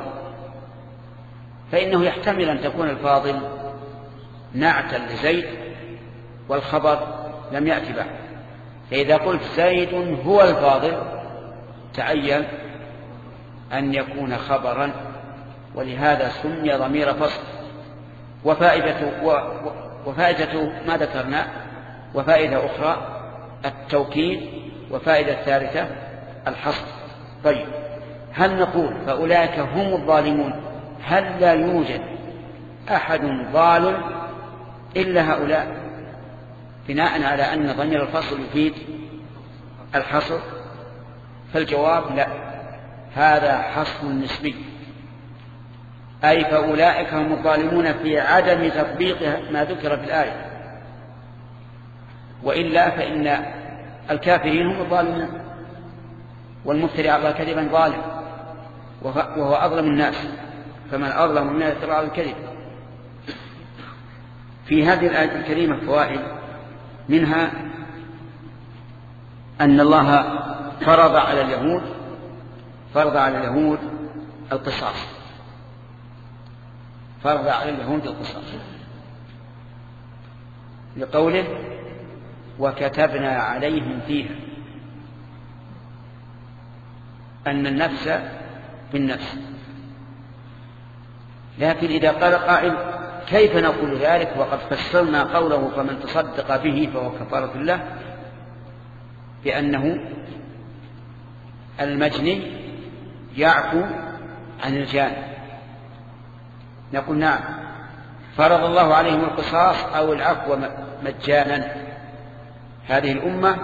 فإنه يحتمل أن تكون الفاضل نعتا لزيد والخبر لم يأتي بعد. فإذا قلت زيد هو الفاضل تعين أن يكون خبرا ولهذا سمي ضمير فصل. وفائدته, وفائدته ما ذكرنا، وفائدة أخرى التوكيد، وفائدة ثالثة الحصر. طيب، هل نقول فأولئك هم الظالمون؟ هل لا يوجد أحد ظالم إلا هؤلاء، بناء على أن ضمير الفصل يفيد الحصر؟ فالجواب لا، هذا حصر نسبي، أي فأولئك هم الظالمون في عدم تطبيق ما ذكر في الآية، وإلا فإن الكافرين هم الظالمون، والمفتري على الله كذبا ظالم، وهو أظلم الناس، فمن أظلم من يفترى على الكذب. في هذه الآية الكريمة فوائد، منها أن الله فرض على اليهود فرض على اليهود القصاص فرض على اليهود القصاص لقوله وكتبنا عليهم فيها أن النفس بالنفس. لكن إذا قال قائل كيف نقول ذلك وقد فسرنا قوله فمن تصدق به فهو كفارة له بأنه المجني يعفو عن الجاني؟ نقول نعم، فرض الله عليهم القصاص أو العفو مجانا. هذه الأمة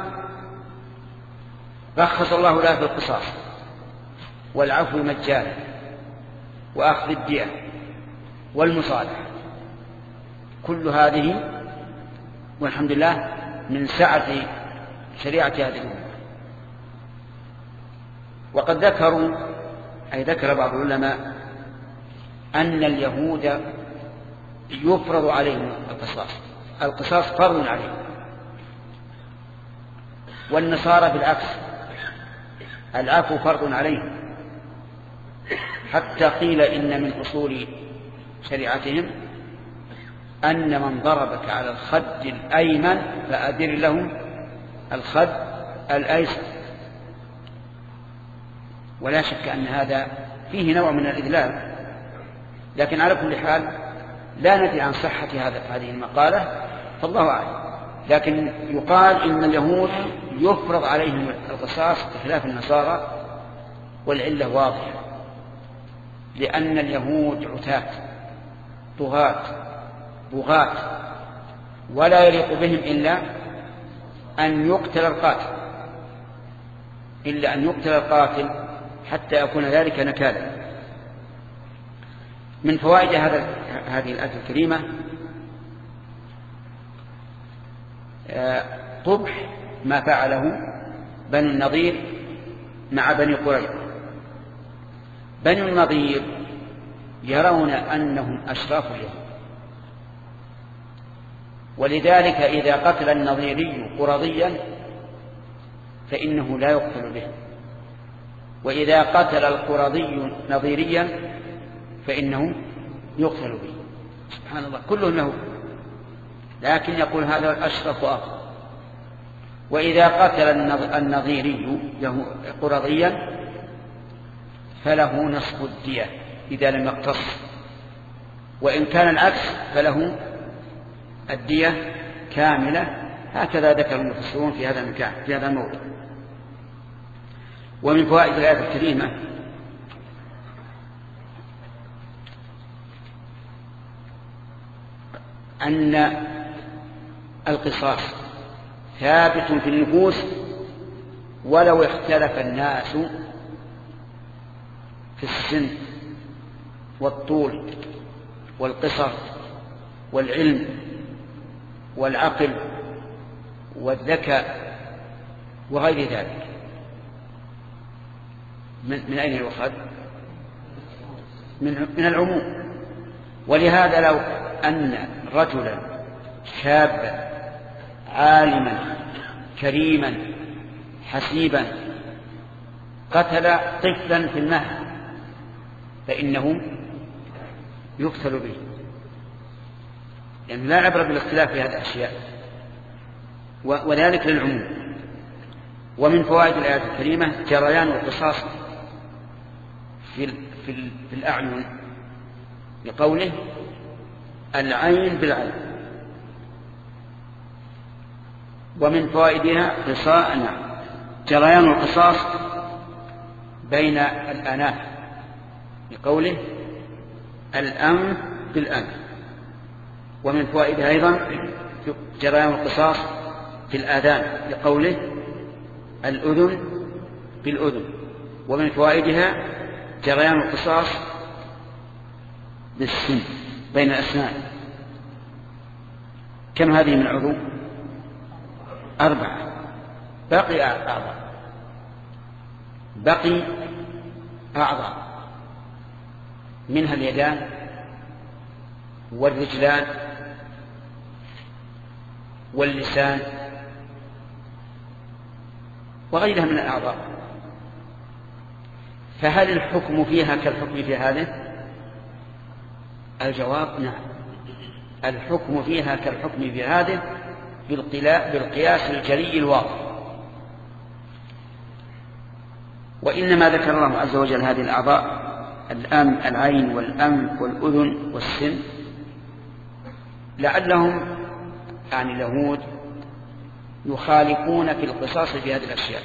رخص الله لها في القصاص والعفو مجانا وأخذ الدية والمصالحة، كل هذه والحمد لله من سعة شريعة هذه الأمة. وقد ذكروا أي ذكر بعض العلماء أن اليهود يفرض عليهم القصاص، القصاص فرض عليهم، والنصارى بالعكس العفو فرض عليهم، حتى قيل إن من أصول شريعتهم أن من ضربك على الخد الأيمن فأدر له الخد الأيسر. ولا شك أن هذا فيه نوع من الإذلال، لكن على كل حال لا ندري عن صحة هذه المقالة، فالله أعلم. لكن يقال إن اليهود يفرض عليهم القصاص بخلاف النصارى، والعلة واضحة، لأن اليهود عتاة طغاة بغاة، ولا يليق بهم إلا أن يقتل القاتل إلا أن يقتل القاتل حتى يكون ذلك نكالا. من فوائد هذا هذه الآية الكريمة قبح ما فعله بنو النضير مع بني قريظة. بنو النضير يرون أنهم أشراف اليهود، ولذلك إذا قتل النضيري قرظيا فإنه لا يقتل به، وإذا قتل القرظي نضيريا فإنه يقتل به. سبحان الله، كلهم يهود، لكن يقول هذا الأشرف وأفضل. وإذا قتل النضيري قرظيا فله نصف الدية إذا لم يقتص، وإن كان العكس فله الدية كاملة. هكذا ذكر المفسرون في هذا المكان في هذا الموضوع. ومن فوائد الآية الكريمة أن القصاص ثابت في النفوس ولو اختلف الناس في السن والطول والقصر والعلم والعقل والذكاء وغير ذلك. من, من أين يؤخذ؟ من, من العموم. ولهذا لو أن رجلا شابا عالما كريما حسيبا قتل طفلا في المهد فإنه يقتل به، يعني لا عبرة بالاختلاف في هذه الأشياء، وذلك للعموم. ومن فوائد الآية الكريمة جريان القصاص في, في, في الأعين لقوله العين بالعين. ومن فوائدها قصاء جريان القصاص بين الآناف لقوله الأنف بالأنف. ومن فوائدها أيضا جريان القصاص في الآذان لقوله الأذن بالأذن. ومن فوائدها جريان القصاص بالسن بين الأسنان. كم هذه من عضو؟ أربعة. بقي أعضاء بقي أعضاء منها اليدان والرجلان واللسان وغيرها من الأعضاء. فهل الحكم فيها كالحكم في هذه؟ الجواب نعم، الحكم فيها كالحكم في هذه بالقياس الجلي الواضح. وإنما ذكر الله عز وجل هذه الأعضاء الأنف العين والأنف والأذن والسن لعلهم يعني اليهود يخالفون في القصاص في هذه الأشياء،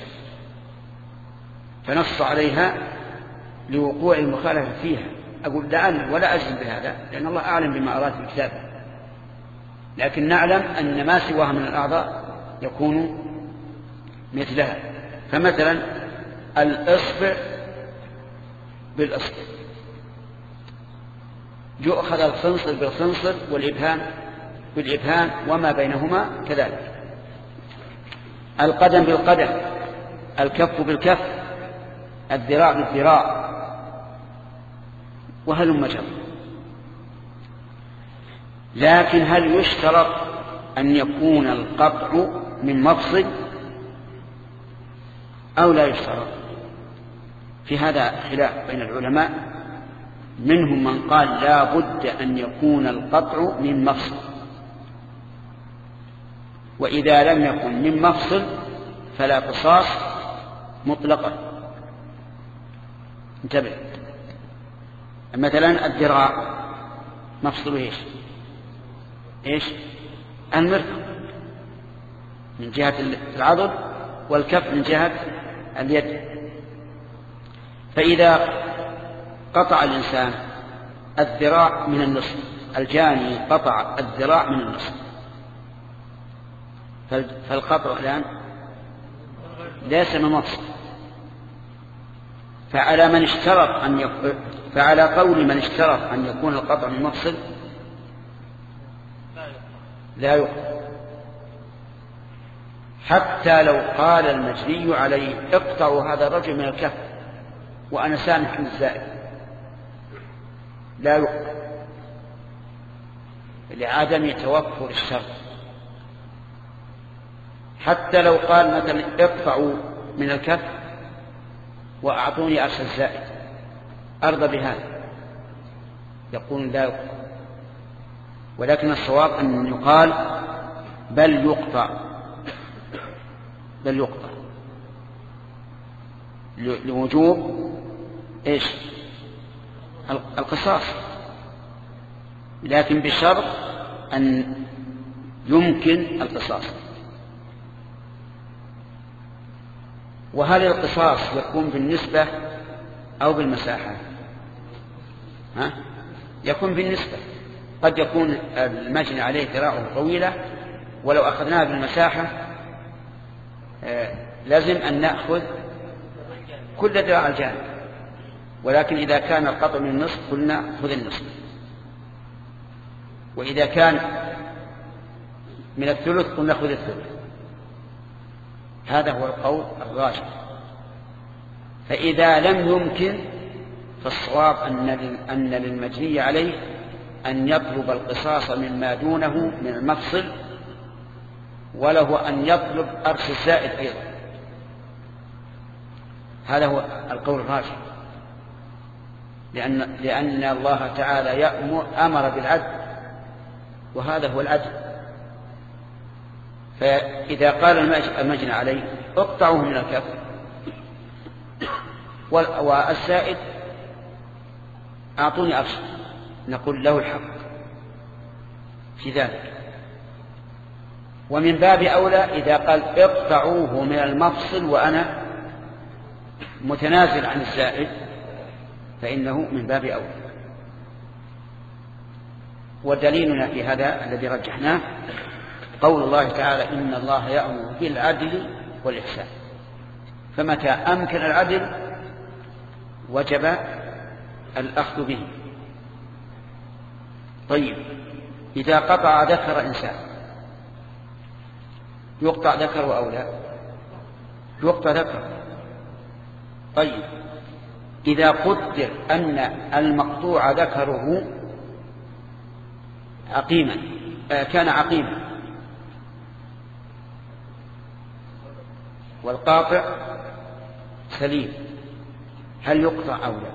فنص عليها لوقوع المخالفة فيها. أقول لعل ولا أجزم بهذا لأن الله أعلم بما أراد في الكتاب، لكن نعلم أن ما سواها من الأعضاء يكون مثلها. فمثلا الإصبع بالإصبع يؤخذ الخنصر بالخنصر والإبهام بالإبهام وما بينهما كذلك. القدم بالقدم، الكف بالكف، الذراع بالذراع، وهلم جرا. لكن هل يشترط أن يكون القطع من مفصل أو لا يشترط؟ في هذا خلاف بين العلماء، منهم من قال لا بد أن يكون القطع من مفصل، وإذا لم يكن من مفصل فلا قصاص مطلقا. انتبه، مثلا الذراع مفصله ايش ايش المرفق من جهة العضد والكف من جهة اليد. فإذا قطع الإنسان الذراع من النصف، الجاني قطع الذراع من النصف، فالقطع الآن ليس من مفصل. فعلى من اشترط أن يكون فعلى قول من اشترط أن يكون القطع من مفصل لا يقطع، حتى لو قال المجني عليه اقطعوا هذا الرجل من الكف وأنا سامح من الزائد لا يقطع لعدم توفر الشرط. حتى لو قال مثلا اقطعوا من الكف وأعطوني أرش الزائد أرضى بهذا، يقول لا يقطع. ولكن الصواب أن يقال بل يقطع بل يقطع لوجوب إيش القصاص، لكن بشرط أن يمكن القصاص. وهل القصاص يكون بالنسبة أو بالمساحة؟ ها؟ يكون بالنسبة. قد يكون المجني عليه ذراعه طويلة ولو أخذناها بالمساحة آه لازم أن نأخذ كل ذراع الجانب، ولكن إذا كان القطع من النصف قلنا خذ النصف، وإذا كان من الثلث قلنا خذ الثلث. هذا هو القول الراجح. فإذا لم يمكن فالصواب أن للمجني عليه أن يطلب القصاص مما دونه من المفصل، وله أن يطلب أرش الزائد أيضا. هذا هو القول الراجح، لأن, لأن الله تعالى يأمر أمر بالعدل، وهذا هو العدل. فإذا قال المجني عليه اقطعوه من الكف والزائد أعطوني أرش، نقول له الحق في ذلك. ومن باب أولى إذا قال اقطعوه من المفصل وأنا متنازل عن الزائد فإنه من باب أولى. ودليلنا في هذا الذي رجحناه قول الله تعالى إن الله يأمر بالعدل والإحسان، فمتى أمكن العدل وجب الأخذ به. طيب إذا قطع ذكر إنسان يقطع ذكر أو لا؟ يقطع ذكر. طيب إذا قدر أن المقطوع ذكره عقيما كان عقيما والقاطع سليم هل يقطع أو لا؟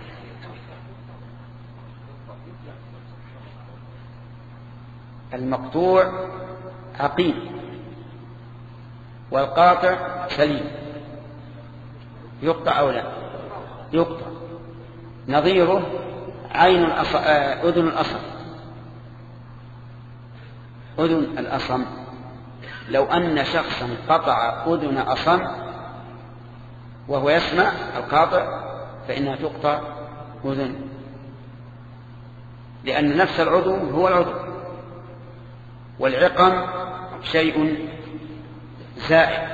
المقطوع عقيم والقاطع سليم يقطع أو لا؟ يقطع. نظيره عين الأص... أذن الأصم. أذن الأصم لو أن شخصا قطع أذن أصم وهو يسمع القاطع فإنها تقطع أذن، لأن نفس العضو هو العضو، والعقم شيء زائد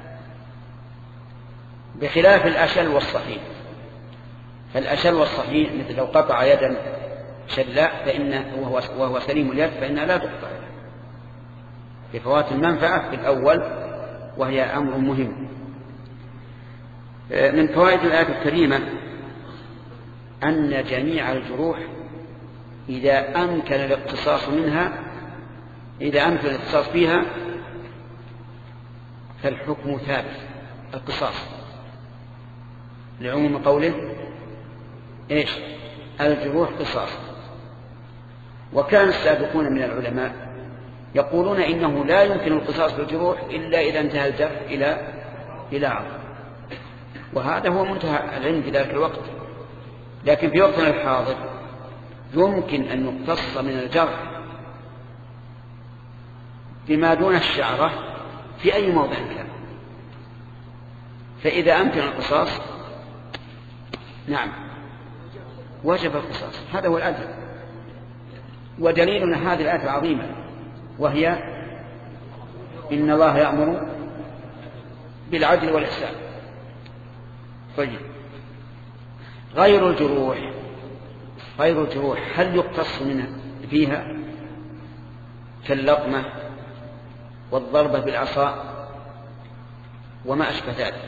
بخلاف الأشل والصحيح. فالأشل والصحيح مثل لو قطع يدا شلاء فإنه وهو, وهو سليم اليد فإنها لا تقطع بفوات المنفعة في الأول، وهي أمر مهم. من فوائد الآية الكريمة أن جميع الجروح إذا أمكن الاقتصاص منها إذا أمكن الاقتصاص فيها فالحكم ثابت القصاص، لعموم قوله إيش الجروح قصاص. وكان السابقون من العلماء يقولون إنه لا يمكن القصاص بالجروح إلا إذا انتهى الجرح إلى إلى عظم، وهذا هو منتهى العلم في ذلك الوقت. لكن في وقتنا الحاضر يمكن أن يقتص من الجرح بما دون الشعرة في أي موضع كان، فإذا أمكن القصاص نعم وجب القصاص. هذا هو العدل. ودليلنا هذه الآية العظيمة وهي إن الله يأمر بالعدل والإحسان. طيب غير الجروح غير الجروح هل يقتص منها فيها كاللطمة والضربة بالعصا وما أشبه ذلك؟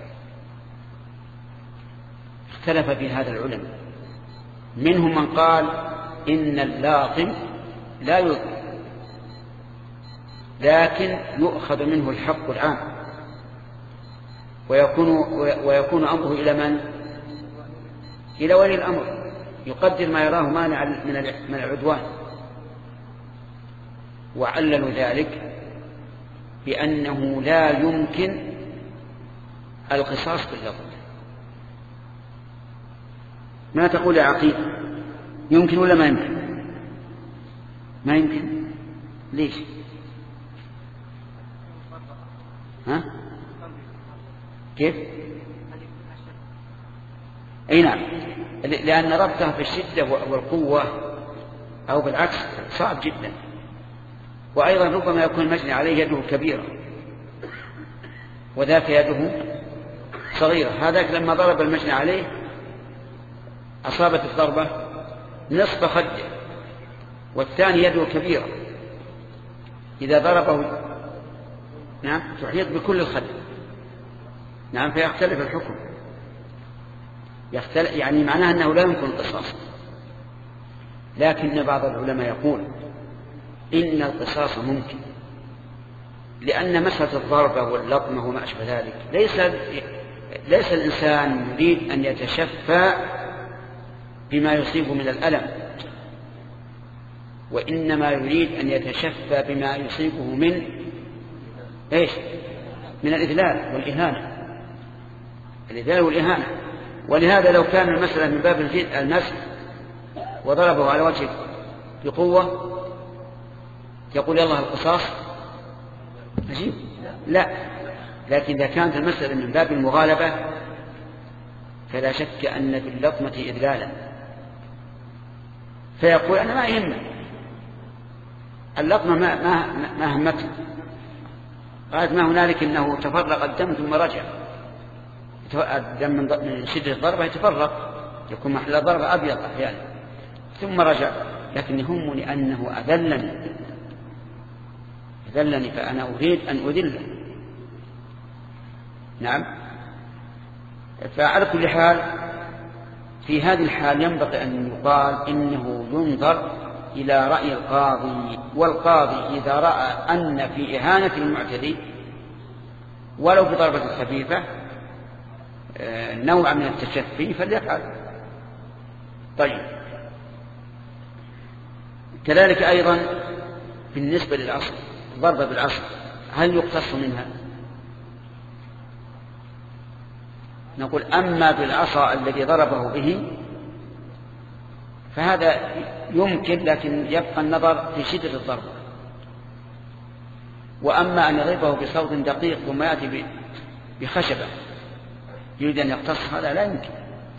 اختلف في هذا العلماء، منهم من قال إن اللاطم لا يؤذي لكن يؤخذ منه الحق العام ويكون, ويكون أمره إلى من؟ إلى ولي الأمر يقدر ما يراه مانع من العدوان. وعللوا ذلك بأنه لا يمكن القصاص باللطم. ما تقول يا عقيل؟ يمكن ولا ما يمكن؟ ما يمكن. ليش؟ ها؟ كيف؟ اي نعم، لأن ربطها في الشدة والقوة أو بالعكس صعب جدا. وأيضا ربما يكون المجني عليه يده كبيرة وذاك يده صغيرة. هذاك لما ضرب المجني عليه أصابت الضربة نصف خده، والثاني يده كبيرة إذا ضربه نعم تحيط بكل الخد نعم فيختلف الحكم. يختلف يعني معناه أنه لا يمكن القصاص. لكن بعض العلماء يقول إن القصاص ممكن، لأن مسألة الضربة واللطمة وما أشبه ذلك ليس ليس الإنسان يريد أن يتشفى بما يصيب من الألم، وإنما يريد أن يتشفى بما يصيبه من إيش؟ من الإذلال والإهانة. الإذلال والإهانة. ولهذا لو كان المسألة من باب المسح وضربه على وجهه بقوة يقول يلا القصاص عجيب؟ لا، لكن إذا كانت المسألة من باب المغالبة فلا شك أن في اللطمة إذلالا، فيقول أنا ما يهمني اللطمة ما, ما, ما همته، قالت ما هنالك إنه تفرق الدم ثم رجع. الدم من شدة الضربة يتفرق، يكون محل الضربة أبيض أحيانا ثم رجع، لكن يهمني أنه أذلني أذلني فأنا أريد أن أذله. نعم. فعلى كل حال في هذه الحال ينبغي أن يقال إنه ينظر إلى رأي القاضي، والقاضي إذا رأى أن في إهانة المعتدي ولو بضربة خفيفة نوع من التشفي فليفعل. طيب، كذلك أيضا بالنسبة للعصر، ضربة بالعصر هل يقتص منها؟ نقول أما بالعصا الذي ضربه به فهذا يمكن، لكن يبقى النظر في شدة الضربة. وأما أن يضربه بصوت دقيق ثم يأتي بخشبة يريد أن يقتص هذا لا يمكن.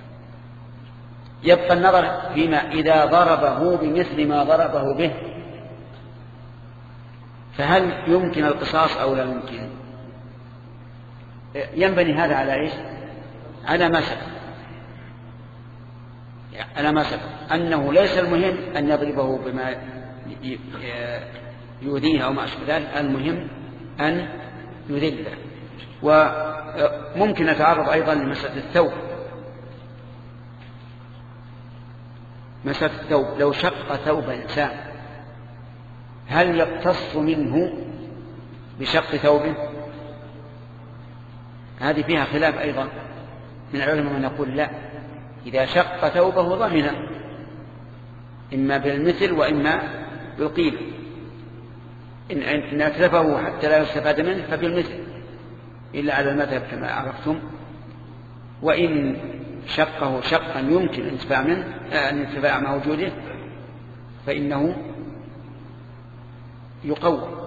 يبقى النظر فيما إذا ضربه بمثل ما ضربه به فهل يمكن القصاص أو لا يمكن؟ ينبني هذا على إيش؟ على ما سبق على ما سبق أنه ليس المهم أن يضربه بما يؤذيه أو ما أشبه ذلك، المهم أن يذله. وممكن نتعرض أيضا لمسألة الثوب. مسألة الثوب، لو شق ثوب إنسان هل يقتص منه بشق ثوبه؟ هذه فيها خلاف أيضا من العلماء من يقول لا، إذا شق ثوبه ضمن إما بالمثل وإما بالقيل، إن أتلفه حتى لا يستفاد منه فبالمثل إلا على المذهب كما عرفتم، وإن شقه شقا يمكن الانتفاع منه الانتفاع مع وجوده فإنه يقوم.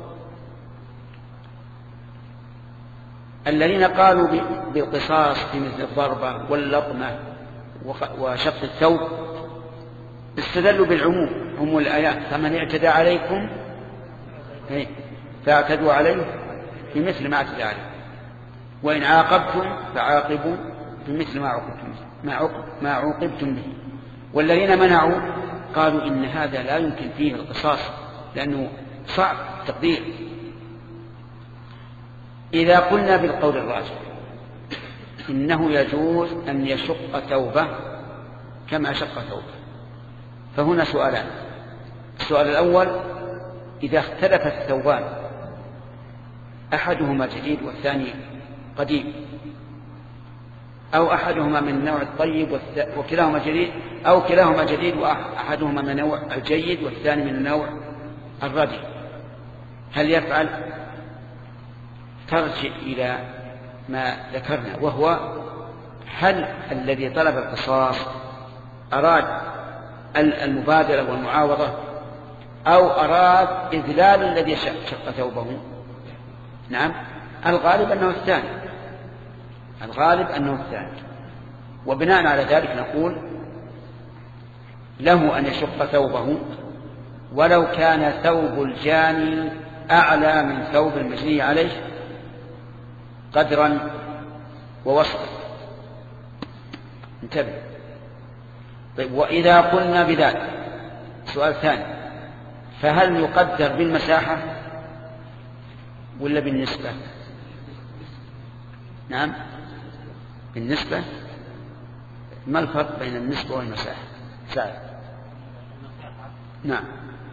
الذين قالوا بالقصاص في مثل الضربة واللطمة وشق الثوب استدلوا بالعموم، هم الآيات فمن اعتدى عليكم فاعتدوا عليه بمثل ما اعتدى عليه وإن عاقبتم فعاقبوا بمثل ما عوقبتم ما عوقبتم به. والذين منعوا قالوا إن هذا لا يمكن فيه القصاص لأنه صعب التقدير. إذا قلنا بالقول الراجح إنه يجوز أن يشق ثوبه كما شق ثوبه، فهنا سؤالان. السؤال الأول: إذا اختلف الثوبان أحدهما جديد والثاني قديم، أو أحدهما من النوع الطيب وكلاهما جديد، أو كلاهما جديد وأحدهما من النوع الجيد والثاني من النوع الرديء، هل يفعل؟ ترجع إلى ما ذكرنا، وهو هل الذي طلب القصاص أراد المبادرة والمعاوضة أو أراد إذلال الذي شق ثوبه؟ نعم، الغالب أنه الثاني الغالب أنه الثاني وبناء على ذلك نقول له أن يشق ثوبه ولو كان ثوب الجاني أعلى من ثوب المجني عليه قدرا ووصفا. انتبه. طيب، وإذا قلنا بذلك سؤال ثاني: فهل يقدر بالمساحة ولا بالنسبة؟ نعم، بالنسبة. ما الفرق بين النسبة والمساحة؟ سائل. نعم.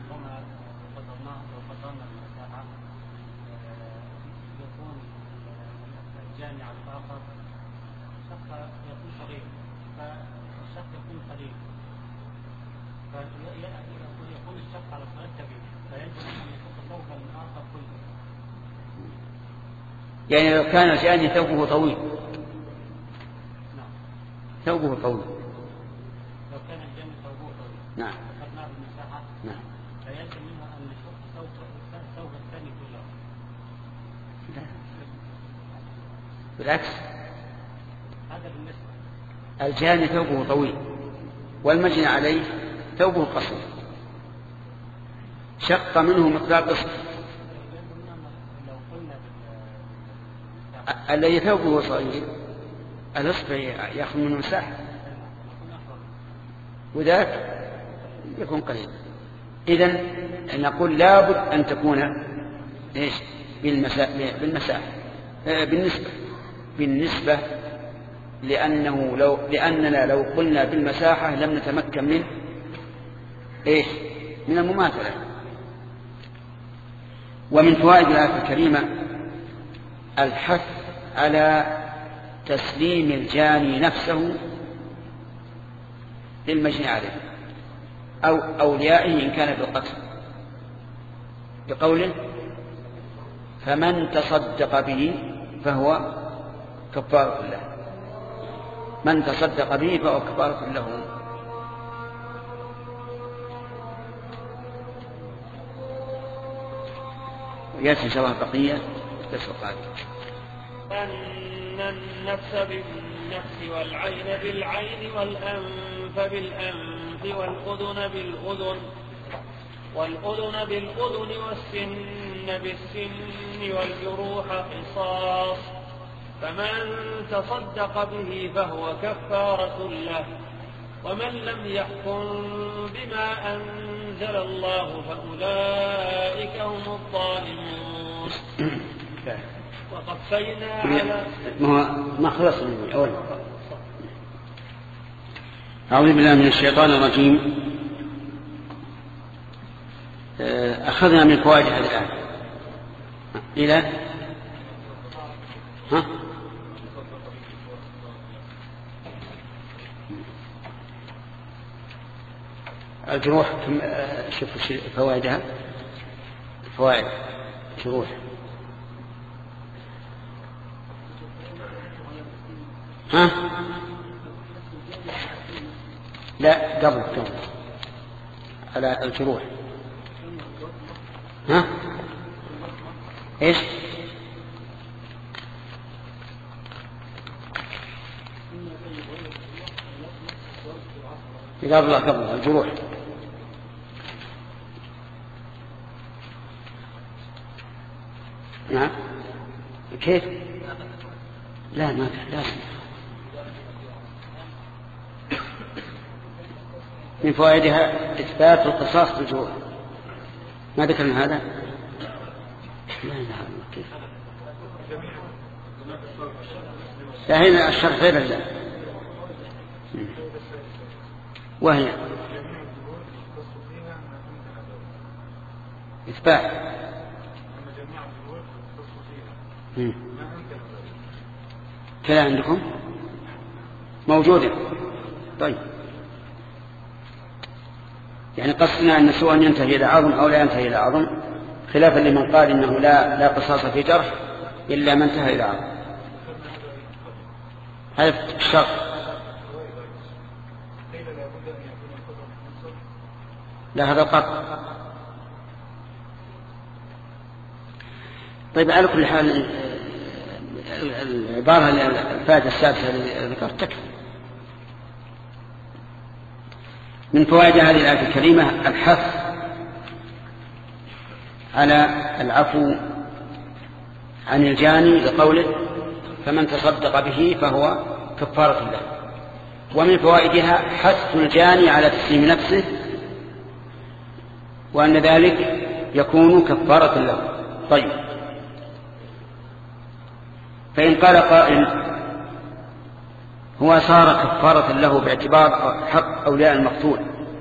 يعني لو كان الجاني ثوبه طويل ثوبه طويل لو كان الجاني ثوبه طويل نعم. نعم. فيلزم منها أن نشق ثوب الثاني كله. لا. بالعكس. هذا بالنسبة. الجاني ثوبه طويل والمجني عليه ثوبه قصير، شق منه مقدار قصر. الذي ثوبه صغير الأصبع يأخذ منه مساحة وذاك يكون قليل. إذن نقول لابد أن تكون إيش بالمساحة بالنسبة بالنسبة لأنه لو لأننا لو قلنا بالمساحة لم نتمكن من إيش من المماثلة. ومن فوائد الآية الكريمة الحث على تسليم الجاني نفسه للمجني عليه أو أوليائه إن كان بالقتل، بقوله فمن تصدق به فهو كفارة له. من تصدق به فهو كفارة له. ويأتي إن شاء الله بقية تسوقات. أن النفس بالنفس والعين بالعين والأنف بالأنف والأذن بالأذن والأذن بالأذن والسن بالسن والجروح قصاص، فمن تصدق به فهو كفارة له. ومن لم يحكم بما أنزل الله فأولئك هم الظالمون. وقفينا على ما خلص من أول. أعوذ بالله من الشيطان الرجيم. أخذنا من فوائد هذه الآية إلى ها الجروح. شوفوا فوائدها. فوائد جروح. ها لا قبل قبل على الجروح. ها ايش قبل قبل الجروح. نعم كيف لا ما لازم. من فوائدها إثبات القصاص بالجروح. ما ذكرنا هذا؟ لا لا كيف؟ لا هنا الشرح غير الله. وهي إثبات. كذا عندكم موجودة. طيب يعني قصدنا أن سوء ينتهي إلى عظم أو لا ينتهي إلى عظم، خلافا لمن قال إنه لا لا قصاص في جرح إلا ما انتهى إلى عظم. هذا الشرط. لا هذا القطع. طيب على كل حال العبارة الفائدة السادسة اللي ذكرت تكفي. من فوائد هذه الآية الكريمة الحث على العفو عن الجاني لقوله فمن تصدق به فهو كفارة له. ومن فوائدها حث الجاني على تسليم نفسه وأن ذلك يكون كفارة له. طيب فإن قال قائل هو صار كفارة له باعتبار حق أولياء المقتول،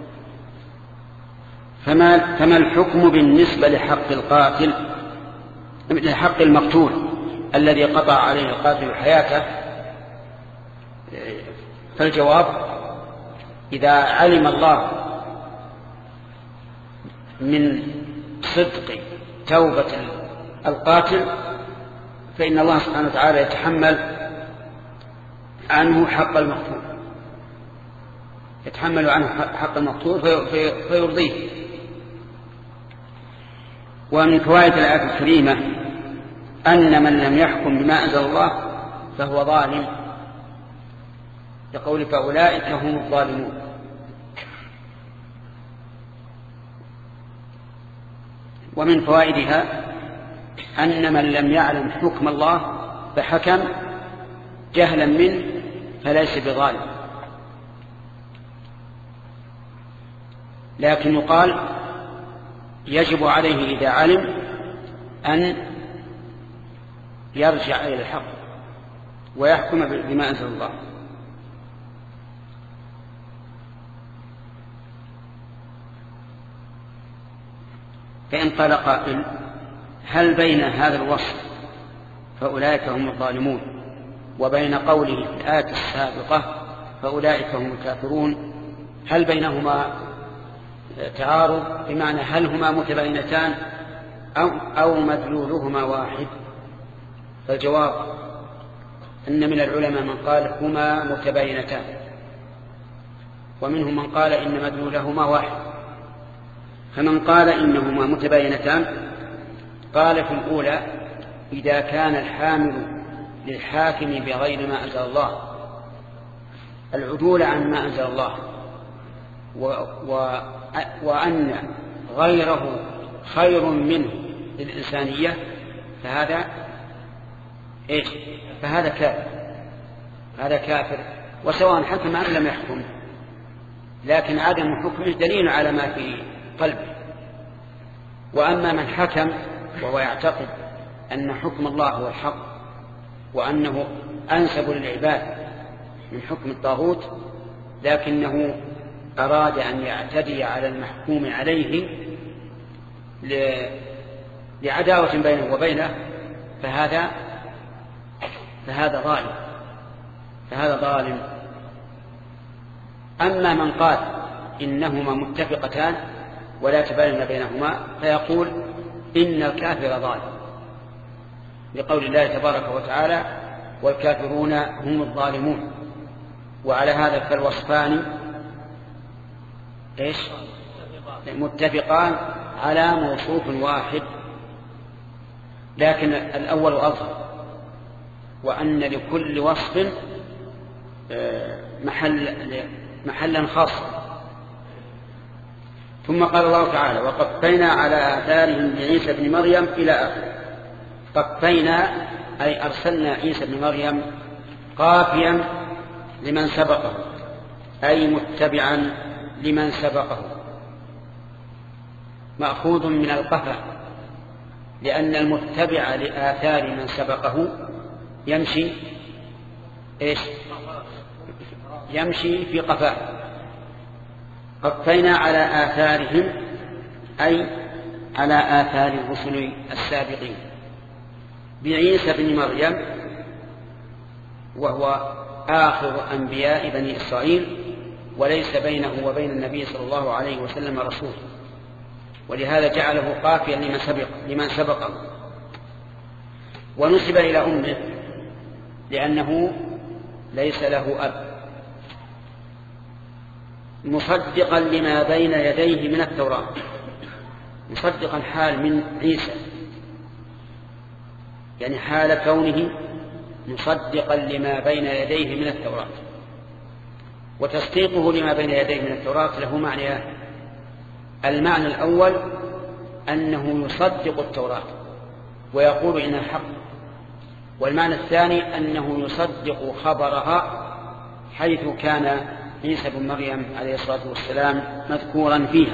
فما, فما الحكم بالنسبة لحق القاتل لحق المقتول الذي قطع عليه القاتل حياته؟ فالجواب إذا علم الله من صدق توبة القاتل فإن الله سبحانه وتعالى يتحمل عنه حق المقتول. يتحمل عنه حق المقتول في في فيرضيه. ومن فوائد الآية الكريمة أن من لم يحكم بما أنزل الله فهو ظالم، لقول فأولئك هم الظالمون. ومن فوائدها أن من لم يعلم حكم الله فحكم جهلا منه فليس بظالم، لكن يقال يجب عليه إذا علم أن يرجع إلى الحق ويحكم بما أنزل الله. فإن قال قائل هل بين هذا الوصف فأولئك هم الظالمون وبين قوله في الآية السابقة فأولئك هم الكافرون هل بينهما تعارض، بمعنى هل هما متباينتان أو, أو مدلولهما واحد؟ فالجواب أن من العلماء من قال هما متباينتان، ومنهم من قال إن مدلولهما واحد. فمن قال إنهما متباينتان قال في الأولى إذا كان الحامل للحاكم بغير ما أنزل الله العدول عن ما أنزل الله و و وأن غيره خير منه للإنسانية فهذا إيش؟ فهذا كافر، هذا كافر وسواء حكم أم لم يحكم، لكن عدم حكمه دليل على ما في قلبه. وأما من حكم وهو يعتقد أن حكم الله هو الحق وأنه أنسب للعباد من حكم الطاغوت، لكنه أراد أن يعتدي على المحكوم عليه لعداوة بينه وبينه فهذا فهذا ظالم فهذا ظالم. أما من قال إنهما متفقتان ولا تباين بينهما فيقول إن الكافر ظالم، لقول الله تبارك وتعالى والكافرون هم الظالمون. وعلى هذا فالوصفان إيش؟ متفقان على موصوف واحد، لكن الأول أظهر، وأن لكل وصف محل محلا خاصا. ثم قال الله تعالى وقفينا على آثارهم بعيسى بن مريم إلى آخره. قفينا أي أرسلنا عيسى بن مريم قافيا لمن سبقه، أي متبعا لمن سبقه، مأخوذ من القفا، لأن المتبع لآثار من سبقه يمشي إيش؟ يمشي في قفاه. قفينا على آثارهم أي على آثار الرسل السابقين بعيسى بن مريم، وهو آخر أنبياء بني إسرائيل، وليس بينه وبين النبي صلى الله عليه وسلم رسول، ولهذا جعله قافيا لمن سبق لمن سبقه. ونسب إلى أمه لأنه ليس له أب، مصدقا لما بين يديه من التوراة، مصدقا حال من عيسى، يعني حال كونه مصدقا لما بين يديه من التوراة. وتصديقه لما بين يديه من التوراة له معنيان: المعنى الأول أنه يصدق التوراة ويقول إنها حق، والمعنى الثاني أنه يصدق خبرها حيث كان عيسى بن مريم عليه الصلاة والسلام مذكورا فيها.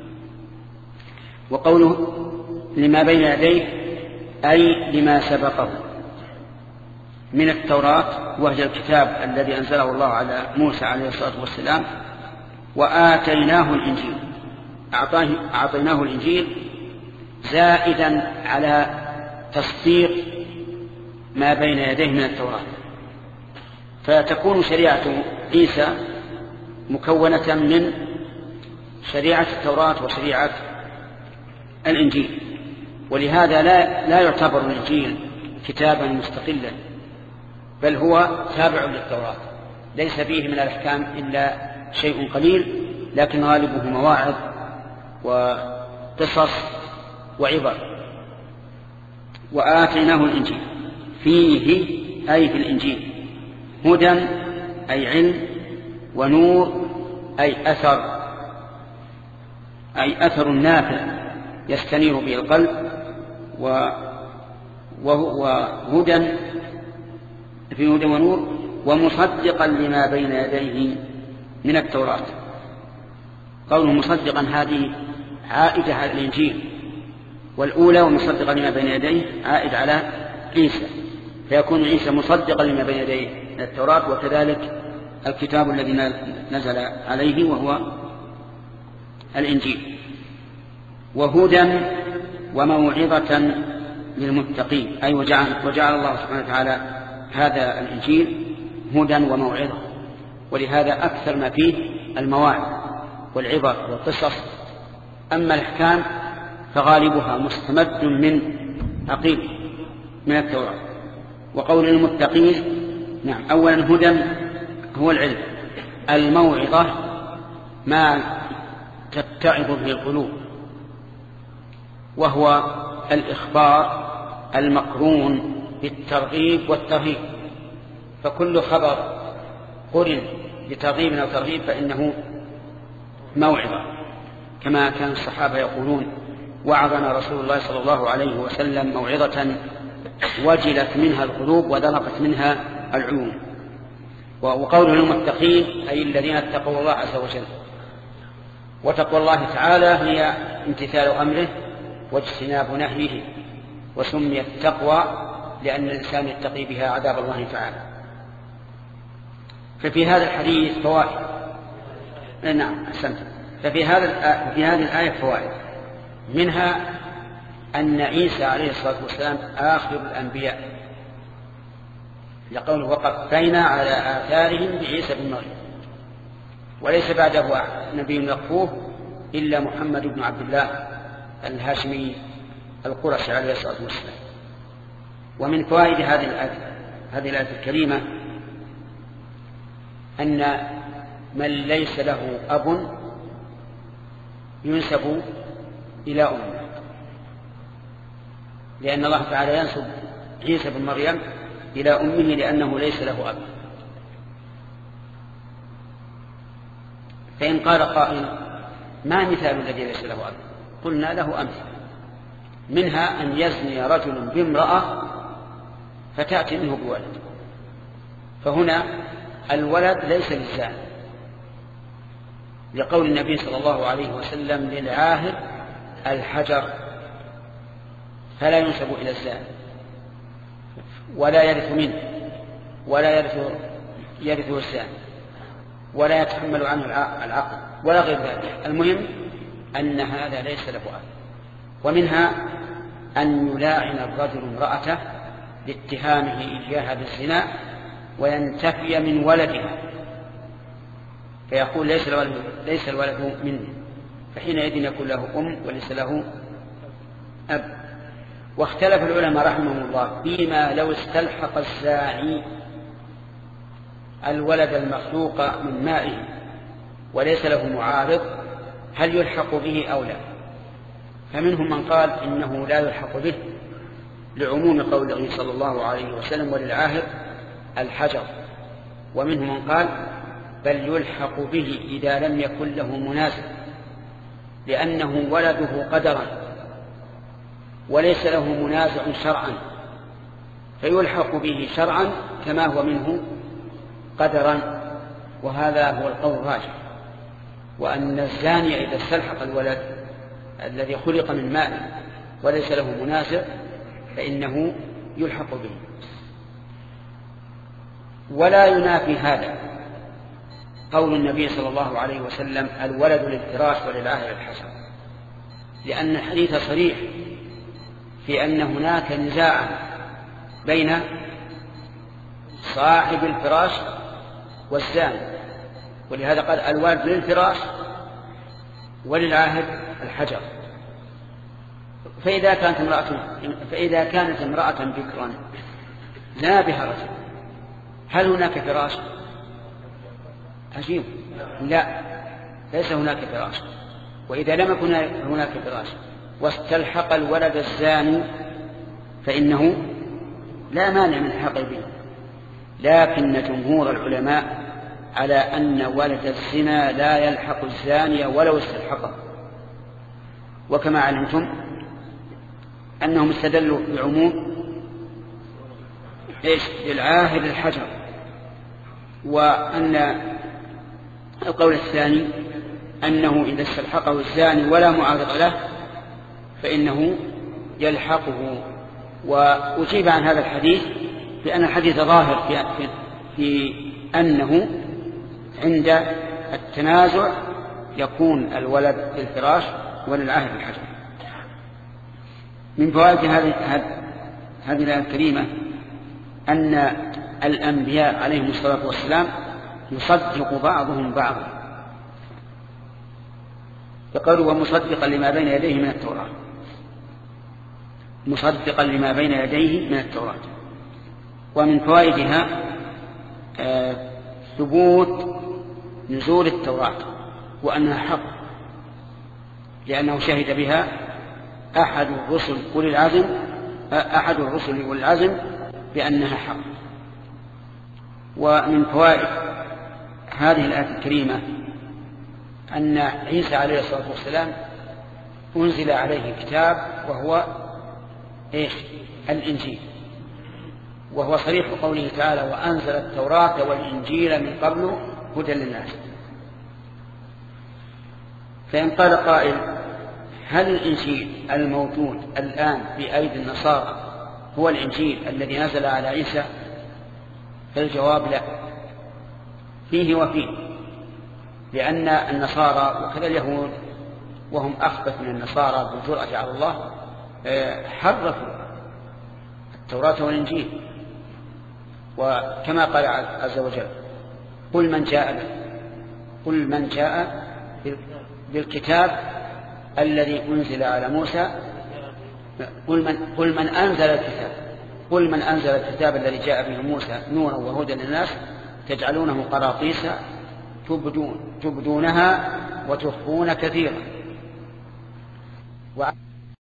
وقوله لما بين يديه أي لما سبقه من التوراة، وهي الكتاب الذي أنزله الله على موسى عليه الصلاة والسلام. وآتيناه الإنجيل، أعطيناه الإنجيل زائدا على تصديق ما بين يديه من التوراة، فتكون شريعة عيسى مكونة من شريعة التوراة وشريعة الإنجيل. ولهذا لا, لا يعتبر الإنجيل كتابا مستقلا، بل هو تابع للتوراة، ليس فيه من الأحكام إلا شيء قليل، لكن غالبه مواعظ وقصص وعبر. وآتيناه الإنجيل فيه أي في الإنجيل هدى أي علم، ونور أي أثر، أي أثر نافع يستنير به القلب، وهدى في هدى ونور، ومصدقا لما بين يديه من التوراة. قوله مصدقا هذه عائدة على الإنجيل، والأولى ومصدقا لما بين يديه عائد على عيسى، فيكون عيسى مصدقا لما بين يديه من التوراة، وكذلك الكتاب الذي نزل عليه وهو الإنجيل. وهدى وموعظة للمتقين، أي وجعل, وجعل الله سبحانه وتعالى هذا الإنجيل هدى وموعظة، ولهذا أكثر ما فيه المواعظ والعظة والقصص. أما الأحكام فغالبها مستمد من عقيل من التوراة. وقول المتقين، نعم، أولا هدى هو العلم، الموعظة ما تتعظ به القلوب، وهو الإخبار المقرون بالترغيب والترهيب، فكل خبر قرن بترغيب أو ترهيب فإنه موعظة، كما كان الصحابة يقولون: وعظنا رسول الله صلى الله عليه وسلم موعظة وجلت منها القلوب وذرفت منها العيون. وقوله المتقين أي الذين اتقوا الله عز وجل. وتقوى الله تعالى هي امتثال أمره واجتناب نهيه، وسميت التقوى لأن الإنسان يتقي بها عذاب الله تعالى. ففي هذا الحديث فوائد. نعم أحسنت. ففي هذا في هذه الآية فوائد، منها أن عيسى عليه الصلاة والسلام آخر الأنبياء، لقوله: وقفينا على آثارهم بعيسى بن مريم، وليس بعده نبي يقفوه إلا محمد بن عبد الله الهاشمي القرشي عليه الصلاة والسلام. ومن فوائد هذه الآية هذه الآية الكريمة أن من ليس له أب ينسب إلى أمه، لأن الله تعالى ينسب عيسى بن مريم إلى أمه لأنه ليس له أب. فإن قال قائل: ما مثال الذي ليس له أب؟ قلنا له أمثلة، منها أن يزني رجل بامرأة فتأتي منه بولد، فهنا الولد ليس للزاني، لقول النبي صلى الله عليه وسلم: للعاهر الحجر، فلا ينسب إلى الزاني ولا يرث منه ولا يرث يرثه الزاني ولا يتحمل عنه العقل ولا غير ذلك. المهم أن هذا ليس له أب. ومنها أن يلاعن الرجل امرأته لاتهامه إياها بالزنا وينتفي من ولدها، فيقول: ليس الولد, ليس الولد مني، فحينئذ يكون له أم وليس له أب. واختلف العلماء رحمهم الله فيما لو استلحق الزاعي الولد المخلوق من مائه وليس له معارض هل يلحق به أو لا. فمنهم من قال إنه لا يلحق به لعموم قوله صلى الله عليه وسلم: وللعاهر الحجر. ومنهم من قال: بل يلحق به إذا لم يكن له مناسب، لأنه ولده قدرا وليس له منازع شرعا، فيلحق به شرعا كما هو منه قدرا. وهذا هو القول الراجح، وأن الزاني إذا استلحق الولد الذي خلق من ماء وليس له منازع فإنه يلحق به. ولا ينافي هذا قول النبي صلى الله عليه وسلم: الولد للفراش وللعاهر الحجر، لأن الحديث صريح في أن هناك نزاعا بين صاحب الفراش والزاني، ولهذا قال: الولد للفراش وللعاهر الحجر. فإذا كانت امرأة فإذا كانت امرأة بكرا زنى بها رجل، هل هناك فراش؟ عجيب. لا، ليس هناك فراش. وإذا لم يكن هناك فراش واستلحق الولد الزاني فإنه لا مانع من الحق به، لكن جمهور العلماء على أن ولد الزنا لا يلحق الزانية ولو استلحقه. وكما علمتم أنهم استدلوا بعموم إيش للعاهر الحجر، وأن القول الثاني أنه إذا استلحقه الزاني ولا معارض له فإنه يلحقه. وأجيب عن هذا الحديث بأن الحديث ظاهر في, في, في أنه عند التنازع يكون الولد للفراش وللعاهر الحجر. من فوائد هذه هذه الآية الكريمة أن الأنبياء عليهم الصلاة والسلام يصدق بعضهم بعضا، يقول ومصدقا لما بين يديه من التوراة، مصدقا لما بين يديه من التوراة. ومن فوائدها آه ثبوت نزول التوراة وأنها حق، لأنه شهد بها أحد الرسل أولي العزم أحد الرسل أولي العزم بأنها حق. ومن فوائد هذه الآية الكريمة أن عيسى عليه الصلاة والسلام أنزل عليه كتاب وهو إيش؟ الإنجيل، وهو صريح قوله تعالى وأنزل التوراة والإنجيل من قبل هدى للناس. فإن قال قائل هل الإنجيل الموجود الآن بأيدي النصارى هو الإنجيل الذي نزل على عيسى؟ فالجواب لا، فيه وفيه، لأن النصارى وكذا اليهود وهم أخبث من النصارى بالجرأة على الله حرفوا التوراة والإنجيل. وكما قال عز وجل قل من جاء قل من جاء بالكتاب الذي أنزل على موسى قل من, قل من أنزل الكتاب قل من أنزل الكتاب الذي جاء به موسى نورا وهدى للناس تجعلونه قراطيس تبدون تبدونها وتخفون كثيرا